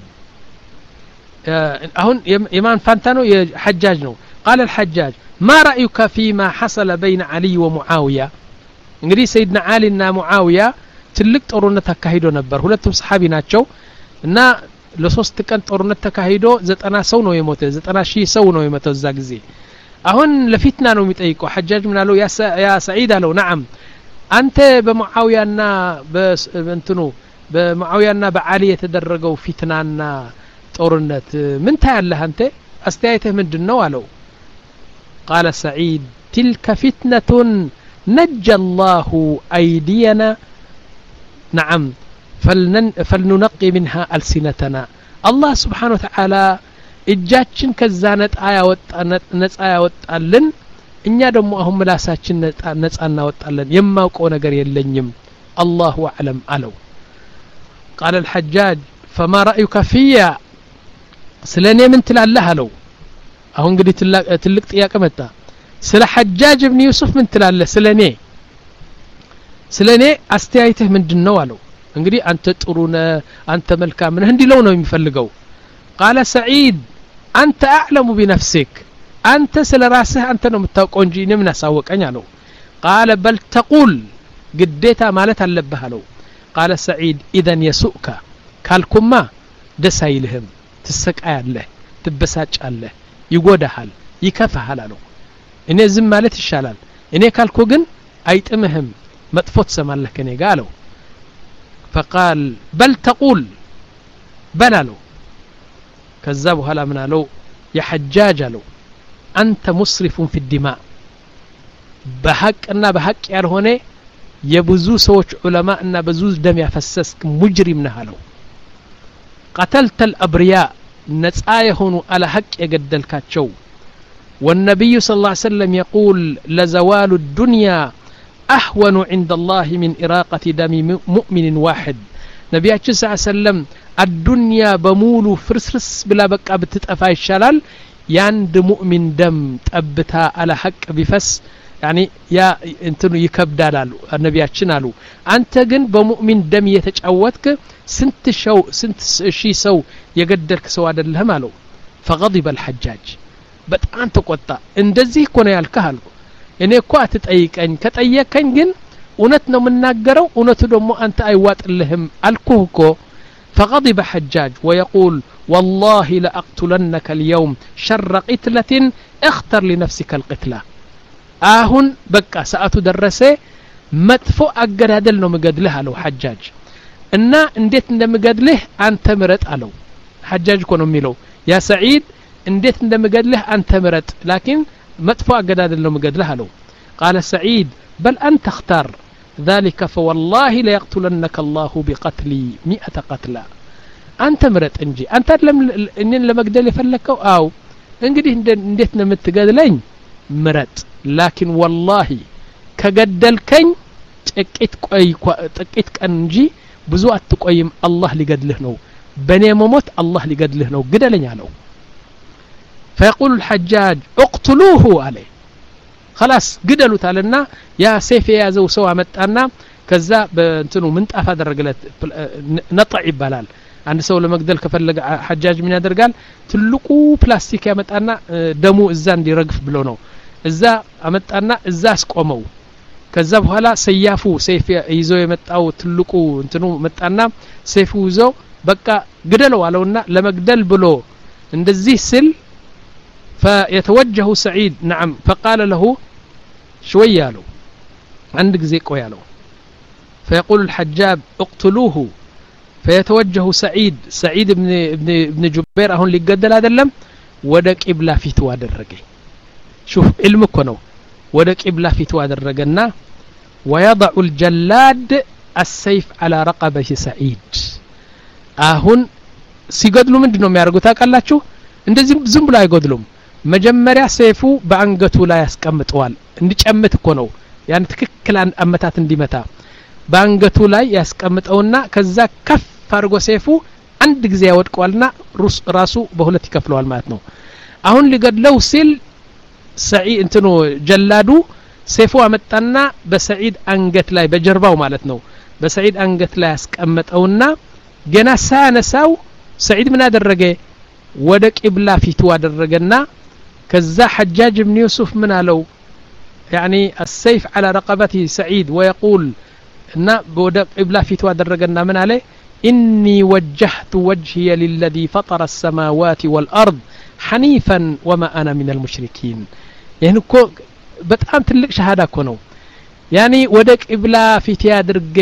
أهون إيمان فانتانو حجاجنو قال الحجاج ما رأيك فيما حصل بين علي ومعاوية انجري سيدنا علي نا معاوية تلك طورنتها كهيدو نبر هلتهم صحابي ناتشو نا ለሶስት ቀን ጦርነት ተካሂዶ ዘጠና ሰው ነው የሞተ ዘጠና ሺህ ሰው ነው የሞተው እዛ ጊዜ አሁን ለፊትና ነው የሚጠይቀው ሐጃጅ ምን አለው ያ ሰዒድ አለው نعم አንተ በሙዓዊያና በእንትኑ በሙዓዊያና በአሊ የተደረገው ፊትናና ጦርነት ምን ታያለህ አንተ አስተያየትህ ምንድነው አለው قال سعيد تلك فتنة نجى الله أيدينا نعم فلننقي منها ألسنتنا الله سبحانه وتعالى እጃችን ከዛነት አያወጣነት ነፃ ያወጣልን እኛ ደግሞ አሁን ምላሳችን ነፃ እናወጣለን የማውቀው ነገር የለኝም الله أعلم አለው قال الحجاج فما رأيك فيا ስለኔ ምን ትላለህ አለው አሁን እንግዲህ ትልቅ ጥያቄ መጣ ስለ ሐጃጅ ኢብኑ ዩሱፍ ምን ትላለህ ስለኔ ስለኔ አስተያየትህ ምንድነው አለው እንግዲህ አንተ ጥሩነ አንተ መልካም ነህ እንዲለው ነው የሚፈልገው قال سعيد أنت أعلم بنفسك أنت سل راسه أنت نمتوقع نجي نمنا ساوقني له قال بل تقول قديتا مالتها اللبها له قال سعيد إذن يسؤك كالكما دسايلهم تسقى له تبساج له يقودحال يكفحال له إني زم مالت الشلال إني كالكو جن أيتمهم مطفوت سمال لك إني قالوا فقال بل تقول بلالو كذبوا هلا من له يا حجاج له أنت مسرف في الدماء بحق أنا بحق يرهونه يبزو سوش علماء أن بزوز دم يفسسك مجرم نهالو قتلت الأبرياء نتآيه هونو على حق يقدل كاتشو والنبي صلى الله عليه وسلم يقول لزوال الدنيا أحون عند الله من إراقة دم مؤمن واحد نبي صلى الله عليه وسلم الدنيا بمولو فرسرس بلا بقى بتتأفاي الشلال ياند مؤمن دم تأبتها على حق بفس يعني يا انتو يكبدال አሉ ነብያችን አሉ አንተ ግን በሙእሚን ደም የተጫወትክ ስንት ሸው ስንት ሺ ሰው የገደልክ ሰው አይደለህም አለው فغضب الحجاج በጣም ተቆጣ እንደዚህ እኮ ነው ያልከህ አልኩ እኔ እኮ አትጠይቀኝ ከጠየቀኝ ግን እውነት ነው የምናገረው እውነቱ ደግሞ አንተ አይዋጥልህም አልኩህ እኮ فغضب حجاج ويقول والله لأقتلنك اليوم شر قتلة اختر لنفسك القتلة አሁን በቃ ሰዓቱ ደረሰ መጥፎ አገዳደል ነው መገድልህ አለው ሐጃጅ እና እንዴት እንደምገድልህ አንተ ምረጥ አለው ሐጃጅ እኮ ነው የሚለው ያ ሰዒድ እንዴት እንደምገድልህ አንተ ምረጥ ላኪን መጥፎ አገዳደል ነው መገድልህ አለው قال سعيد بل أنت اختار ذلك فوالله لا يقتلنك الله بقتلي مئة قتلى أنت مرت انجي أنت لم إنن لمقدل يفلكوا أو انجدي انديت نمتقدلين مرت لكن والله كقدلكين تقيت قوي تقيت كنجي ብዙ አትቆይም الله ሊገድልህ ነው በኔ መሞት الله ሊገድልህ ነው ግደለኝ አለው فيقول الحجاج اقتلوه عليه خلاص قدلوا تعالنا يا سيف يا زو سو አመጣና ከዛ በእንትኑ ምንጣፍ አደረገለት ነጣ ይባላል አንድ ሰው ለመግደል ከፈለገ ሐጃጅ ምን ያደርጋል ትልቁ ፕላስቲክ ያመጣና ደሙ እዛ እንዲረግፍ ብሎ ነው እዛ አመጣና እዛ አስቆመው ከዛ በኋላ ሰያፉ ሰይፍ ይዞ የመጣው ትልቁ እንትኑ መጣና ሰይፉ ይዞ በቃ ግደለው አለውና ለመግደል ብሎ እንደዚህ ስል فيتوجه سعيد نعم فقال له شويه له عند ጊዜ ቆያለው فيقول الحجاب اقتلوه فيتوجه سعيد سعيد ابن ابن ابن جبير አሁን ሊገደል አይደለም ወደ ቂብላ ፊቱ አደረገ شوف علمك ነው ወደ ቂብላ ፊቱ አደረገና ويضع الجلاد السيف على رقبه سعيد አሁን ሲገድሉ ምንድነው የሚያደርጉት አቃላችሁ እንደዚህ ዝም ብሎ አይገድሉም መጀመሪያ ሰይፉ በአንገቱ ላይ ያስቀምጠዋል እንዲጨምት እኮ ነው ያን ትክክል አመታት እንዲመታ በአንገቱ ላይ ያስቀምጠውና ከዛ ከፍ አድርጎ ሰይፉ አንድ ጊዜ ያወድቀዋልና ራሱ በሁለት ይከፍለዋል ማለት ነው አሁን ሊገድለው ሲል ሰዒድ እንትኑ ጀላዱ ሰይፉ አመጣና በሰዒድ አንገት ላይ በጀርባው ማለት ነው በሰዒድ አንገት ላይ ያስቀምጠውና ገና ሳነሳው ሰዒድ ምን አደረገ ወደ ቂብላ ፊቱ አደረገና ከዛ ሐጃጅ ኢብኑ ዩሱፍ ምን አለው يعني السيف على رقبته سعيد ويقول ان ወደ ቂብላ ፊቱ አደረገና ምን አለ اني وجهت وجهي للذي فطر السماوات والارض حنيفا وما انا من المشركين يعني እኮ በጣም ትልቅ ሸሃዳ እኮ ነው يعني ወደ ቂብላ ፊት ያድርገ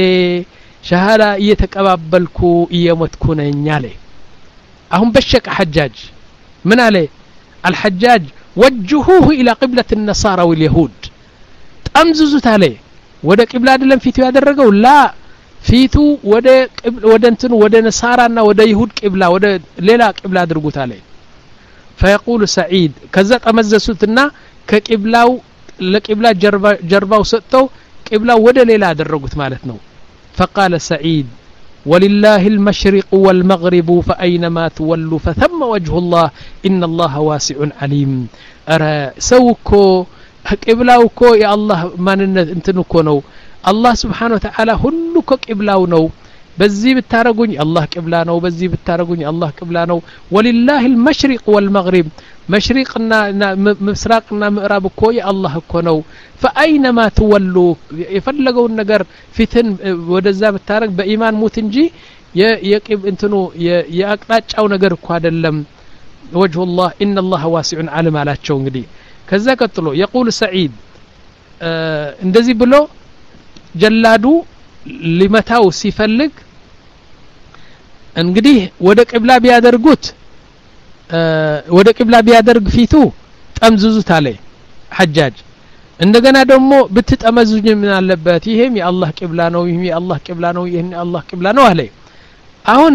ሸሃዳ እየተቀባበልኩ እየሞትኩ ነኝ አለ አሁን በሸቀ ሐጃጅ ምን አለ الحجاج وجهوه الى قبلة النصارى واليهود طمززت عليه ወደ ቂብላ አይደለም ፊቱ ያደረገው ላ ፊቱ ወደ ወደ እንትን ወደ ነሳራና ወደ ይሁድ ቂብላ ወደ ሌላ ቂብላ አድርጉት አለ فيقول سعيد ከዛ ጠመዘሱትና ከቂብላው ለቂብላ ጀርባ ጀርባው ሰጥተው ቂብላ ወደ ሌላ አደረጉት ማለት ነው فقال سعيد ولله المشرق والمغرب فأينما تولوا فثم وجه الله إن الله واسع عليم أرى سوكو قبلاوكو يا الله ما انتنكو نو الله سبحانه وتعالى هلوكو قبلاو نو በዚህ ብታረጉኝ አላህ ቅብላ ነው በዚህ ብታረጉኝ አላህ ቅብላ ነው ወሊላሂ المشرق والمغرب مشرقنا ምስራቅና ምዕራብ እኮ የአላህ እኮ ነው فاينما تولوا የፈለገውን ነገር ፊትን ወደዛ ብታረግ በኢማን ሙት እንጂ የቅብ እንትኑ የአቅጣጫው ነገር እኮ አይደለም وجه الله ان الله واسع عليم አላቸው እንግዲህ ከዛ ቀጥሎ يقول سعيد እንደዚህ ብሎ ጀላዱ ሊመታው ሲፈልግ እንግዲህ ወደ ቂብላ ቢያደርጉት ወደ ቂብላ ቢያደርግ ፊቱ ጠምዝዙት አለ ሐጃጅ እንደገና ደግሞ ብትጠመዙኝ ምን አለበት ይሄም የአላህ ቂብላ ነው ይሄም የአላህ ቂብላ ነው ይሄም የአላህ ቂብላ ነው አለ አሁን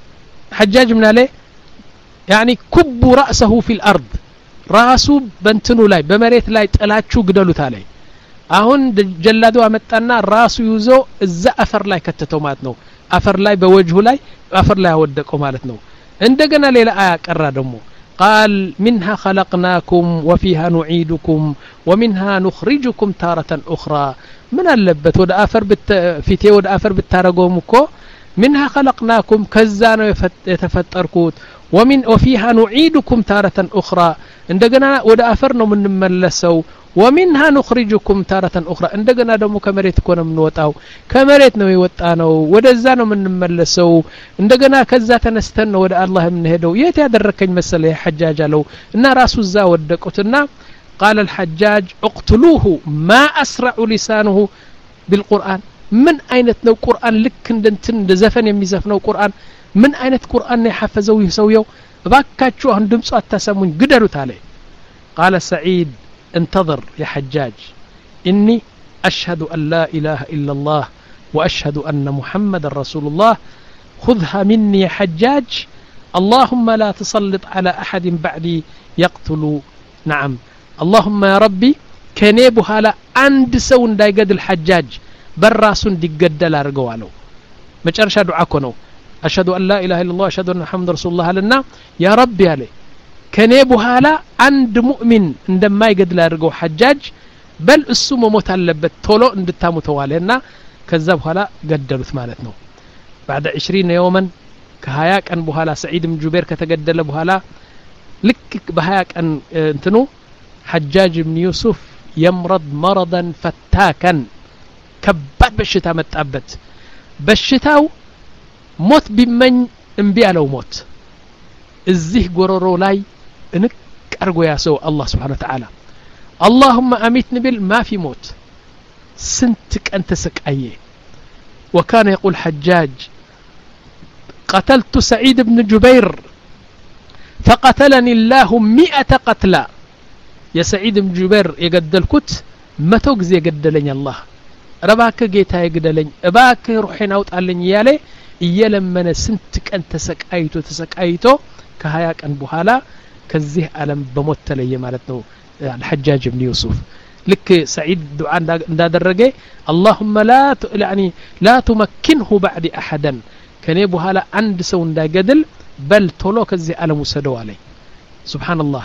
ሐጃጅ ምን አለ يعني كب رأسه في الأرض ራሱ በእንትኑ ላይ በመሬት ላይ ጥላችሁ ግደሉት አለ አሁን ጀላዱ አመጣና ራሱ ይዞ እዛ አፈር ላይ ከተተው ማለት ነው አፈር ላይ በወጅሁ ላይ አፈር ላይ አወደቀው ማለት ነው እንደገና ሌላ አያ ቀራ ደግሞ قال منها خلقناكم وفيها نعيدكم ومنها نخرجكم تارة أخرى من اللبت ወደ አፈር ፊቴ ወደ አፈር ብታረገውም እኮ منها خلقناكم كزانو يتفطركوت ومن وفيها نعيدكم تارة أخرى እንደገና ወደ አፈር ነው የምንመለሰው ومنها نخرجكم تارة أخرى እንደገና ደግሞ ከመሬት እኮ ነው የምንወጣው ከመሬት ነው የወጣነው ወደዛ ነው የምንመለሰው እንደገና ከዛ ተነስተን ነው ወደ አላህ የምንሄደው የት ያደረከኝ መሰለ የሐጃጅ አለው እና ራሱ እዛ ወደቁትና قال الحجاج اقتلوه ما أسرع لسانه بالقرآن من አይነት ነው ቁርአን ልክ እንደንትን እንደዘፈን የሚዘፍነው ቁርአን ምን አይነት ቁርአን ነው የሐፈዘው ይሰውየው ባካችሁ አሁን ድምጽ አታሰሙኝ ግደሉት አለ قال سعيد انتظر يا حجاج إني أشهد أن لا إله إلا الله وأشهد أن محمد رسول الله خذها مني يا حجاج اللهم لا تسلط على أحد بعدي يقتل نعم اللهم يا ربي كنيبها لا عند سون دايقد الحجاج براسون ديقدل أرقوانو مجرشا دعاكونو أشهد أن لا إله إلا الله أشهد أن محمد رسول الله لنا يا ربي عليه كنيبها لا عند مؤمن عندما يقدل أرقو حجاج بل السم موت اللبت طولو عند التامو توالينا كذبها لا قدلوا ثمانتنا بعد عشرين يوما كهاياك أن بها لا سعيد بن جبير كتقدل بها لا لك بهاياك أن انتنو حجاج بن يوسف يمرض مرضا فتاكا كبات بشتا متأبت بشتاو موت بمن انبيا لو موت الزيه قررو لاي انك ارقو يا سو الله سبحانه وتعالى اللهم اميتني بال ما في موت سنتك انت سكايه وكان يقول حجاج قتلت سعيد بن جبير فقتلني الله مئة قتلى يا سعيد بن جبير يقدلكت متوك زي يقدلني الله رباك جيتا يقدلني اباك روحين اوت علني يالي እየለመነ ስንት ቀን ተሰቃይቶ ተሰቃይቶ ከሀያ ቀን በኋላ ከዚህ ዓለም በሞት ተለየ ማለት ነው الحجاج بن يوسف لك سعيد دعاء እንዳደረገ اللهم لا يعني لا تمكنه بعد احدا ከኔ በኋላ አንድ ሰው እንዳይገድል بل ቶሎ ከዚህ ዓለም ወሰደው አለኝ سبحان الله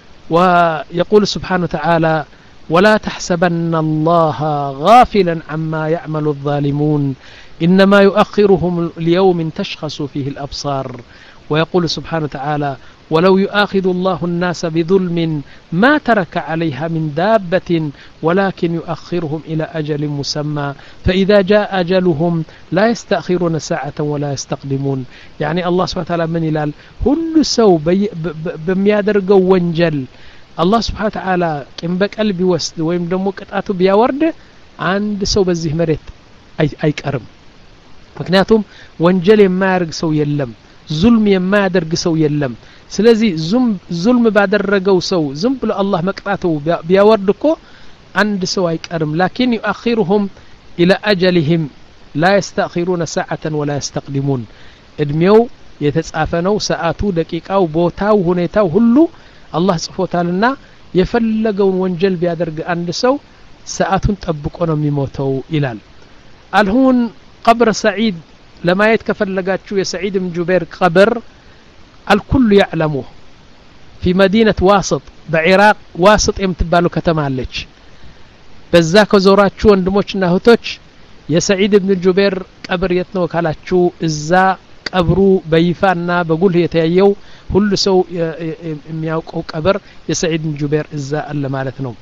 ويقول سبحانه وتعالى ولا تحسبن الله غافلا عما يعمل الظالمون إنما يؤخرهم ليوم تشخص فيه الأبصار ويقول سبحانه وتعالى ولو يؤاخذ الله الناس بظلم ما ترك عليها من دابة ولكن يؤخرهم إلى أجل مسمى فإذا جاء أجلهم لا يستأخرون ساعة ولا يستقدمون يعني الله سبحانه وتعالى من إلال كل سو بميادرقوا وانجل الله سبحانه وتعالى كم بك قلبي وسد ويم دمو قطعته بياورد عند سو بزيه مريت أي أي كرم ምክንያቱም ወንጀል የማያርግ ሰው የለም ዙልም የማያደርግ ሰው የለም ስለዚህ ዙልም ባደረገው ሰው ዝም ብሎ አላህ መቅጣቱ ቢያወርድኮ አንድ ሰው አይቀርም لكن يؤخرهم الى اجلهم لا يستأخرون ساعة ولا يستقدمون እድሜው የተጻፈ ነው ሰዓቱ ደቂቃው ቦታው ሁኔታው ሁሉ አላህ ጽፎታልና የፈለገውን ወንጀል ቢያደርግ አንድ ሰው ሰዓቱን ጠብቆ ነው የሚሞተው ይላል አልሁን قبر سعيد لما يتكفلقاتشو يا سعيد بن جبير قبر الكل يعلمه في مدينة واسط بعراق واسط يمتبالو كتمالج بزاكو زوراتشو اندموش ناهوتوش يا سعيد بن جبير ቀብር የት ነው ካላችሁ እዛ ቀብሩ በይፋና በጉልህ የተያየው ሁሉ ሰው የሚያውቀው ቀብር የሰዒድ ብን ጁበይር እዛ አለ ማለት ነው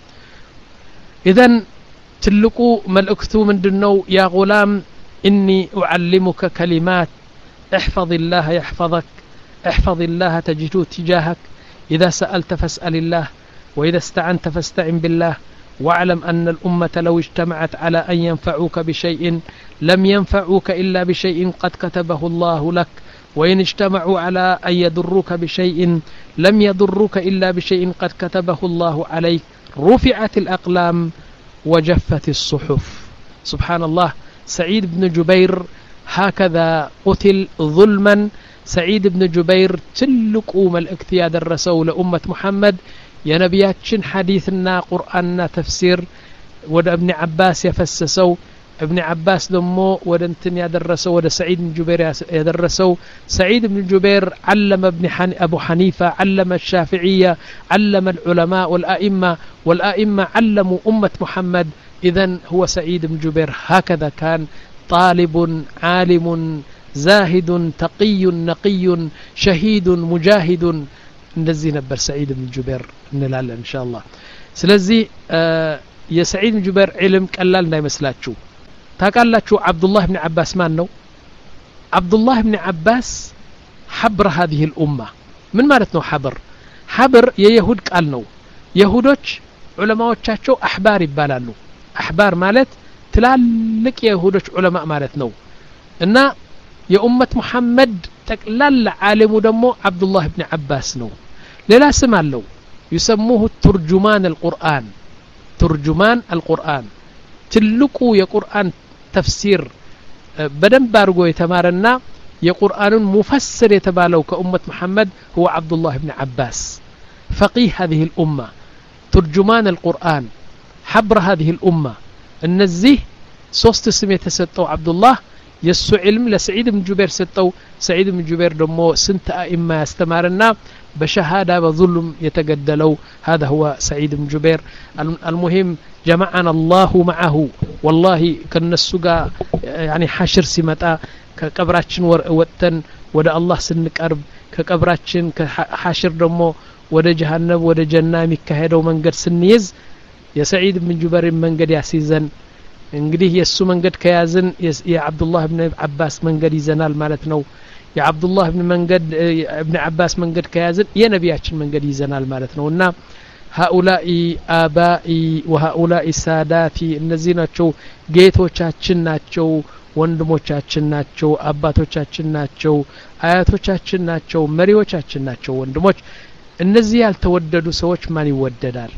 ኢዘን ትልቁ መልእክቱ ምንድነው ያ ጉላም إني أعلمك كلمات احفظ الله يحفظك احفظ الله تجده تجاهك إذا سألت فاسأل الله وإذا استعنت فاستعن بالله واعلم أن الأمة لو اجتمعت على أن ينفعوك بشيء لم ينفعوك إلا بشيء قد كتبه الله لك وإن اجتمعوا على أن يضروك بشيء لم يضروك إلا بشيء قد كتبه الله عليك رفعت الأقلام وجفت الصحف سبحان الله سعيد بن جبير هكذا قتل ظلما سعيد بن جبير تلقوا ملئكت يا درسوا لأمة محمد يا نبياتشن حديثنا قرآننا تفسير ود ابن عباس يفسسوا ابن عباس دمو ودنتن يا درسوا ود سعيد بن جبير يا درسوا سعيد بن جبير علم ابن حن أبو حنيفة علم الشافعية علم العلماء والأئمة والأئمة علموا أمة محمد إذن هو سعيد بن جبير هكذا كان طالب عالم زاهد تقي نقي شهيد مجاهد نزي نبر سعيد بن جبير نلال إن شاء الله سلزي آه يا سعيد بن جبير علم قلال لا يمسلاتشو تاقالاتشو عبد الله بن عباس ما نو عبد الله بن عباس حبر هذه الأمة من مالتنا حبر حبر يا يهود قال نو يهودوش علماء أحبار يبالانو أحبار مالت تلالك يهودوش علماء مالت نو إن يا أمة محمد تقلل عالم دمو عبد الله بن عباس نو للا سمع له يسموه ترجمان القرآن ترجمان القرآن تلقوا يا قرآن تفسير بدن بارغو يتمارنا يا قرآن مفسر يتبالو كأمة محمد هو عبد الله بن عباس فقيه هذه الأمة ترجمان القرآن حبر هذه الأمة النزيه صوست اسم يتسطو عبد الله يسو علم لسعيد بن جبير ستو سعيد بن جبير دمو سنت أئمة يستمارنا بشهادة بظلم يتقدلو هذا هو سعيد بن جبير المهم جمعنا الله معه والله كالنسوغا يعني حشر سمتا كقبراتشن وقتن ودا الله سنك أرب كقبراتشن كحشر دمو ودا جهنم ودا جنة مكهدو منقر سنيز يا سعيد بن جبير منقر ياسيزن እንግዲህ የሱ መንገድ ከያዝን የአብዱላህ ኢብኑ አባስ መንገድ ይዘናል ማለት ነው የአብዱላህ ኢብኑ መንገድ ኢብኑ አባስ መንገድ ከያዝን የነቢያችን መንገድ ይዘናል ማለት ነውና هؤلاء آبائي وهؤلاء ساداتي እነዚህ ናቸው ጌቶቻችን ናቸው ወንድሞቻችን ናቸው አባቶቻችን ናቸው አያቶቻችን ናቸው መሪዎቻችን ናቸው ወንድሞች እነዚህ ያልተወደዱ ሰዎች ማን ይወደዳል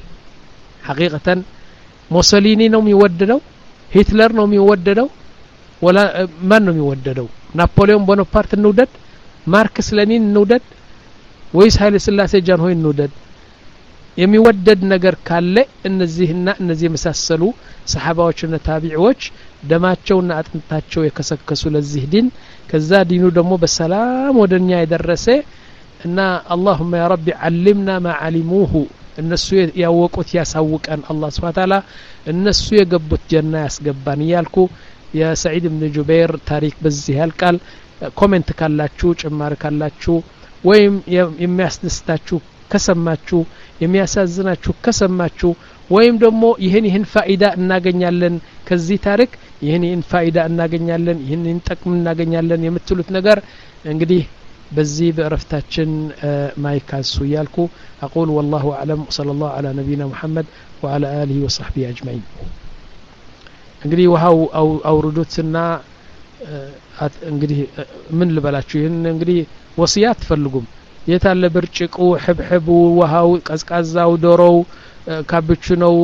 حقيقة موسوليني ነው የሚወደደው ሂትለር ነው የሚወደደው ወላ ማን ነው የሚወደደው ናፖሊዮን ቦናፓርት እንውደድ ማርክስ ሌኒን እንውደድ ወይስ ኃይለ ሥላሴ ጃንሆይ እንውደድ የሚወደድ ነገር ካለ እነዚህና እነዚህ የመሳሰሉ ሰሃባዎችና ታቢዒዎች ደማቸውና አጥንታቸው የከሰከሱ ለዚህ ዲን ከዛ ዲኑ ደግሞ በሰላም ወደኛ የደረሰ እና اللهم يا رب علمنا ما علموه እነሱ ያወቁት ያሳውቀን አላህ Subhanahu Ta'ala እነሱ የገቡት ጀና ያስገባን ይያልኩ የሰዒድ ኢብኑ ጁበይር ታሪክ በዚህ ያልቃል ኮሜንት ካላችሁ ጭማር ካላችሁ ወይም የሚያስደስታችሁ ከሰማችሁ የሚያሳዝናችሁ ከሰማችሁ ወይም ደግሞ ይሄን ይሄን ፋይዳ እናገኛለን ከዚህ ታሪክ ይሄን ይሄን ፋይዳ እናገኛለን ይሄን ይሄን ጥቅም እናገኛለን የምትሉት ነገር እንግዲህ بزي برفتاتشن ما يكاسو يالكو أقول والله أعلم صلى الله على نبينا محمد وعلى آله وصحبه أجمعين انقري وهاو أو, أو ردوتنا انقري من لبلاتشو انقري وصيات فلقم يتال برشقو حب حبو وهاو قزقازاو دورو كابتشنو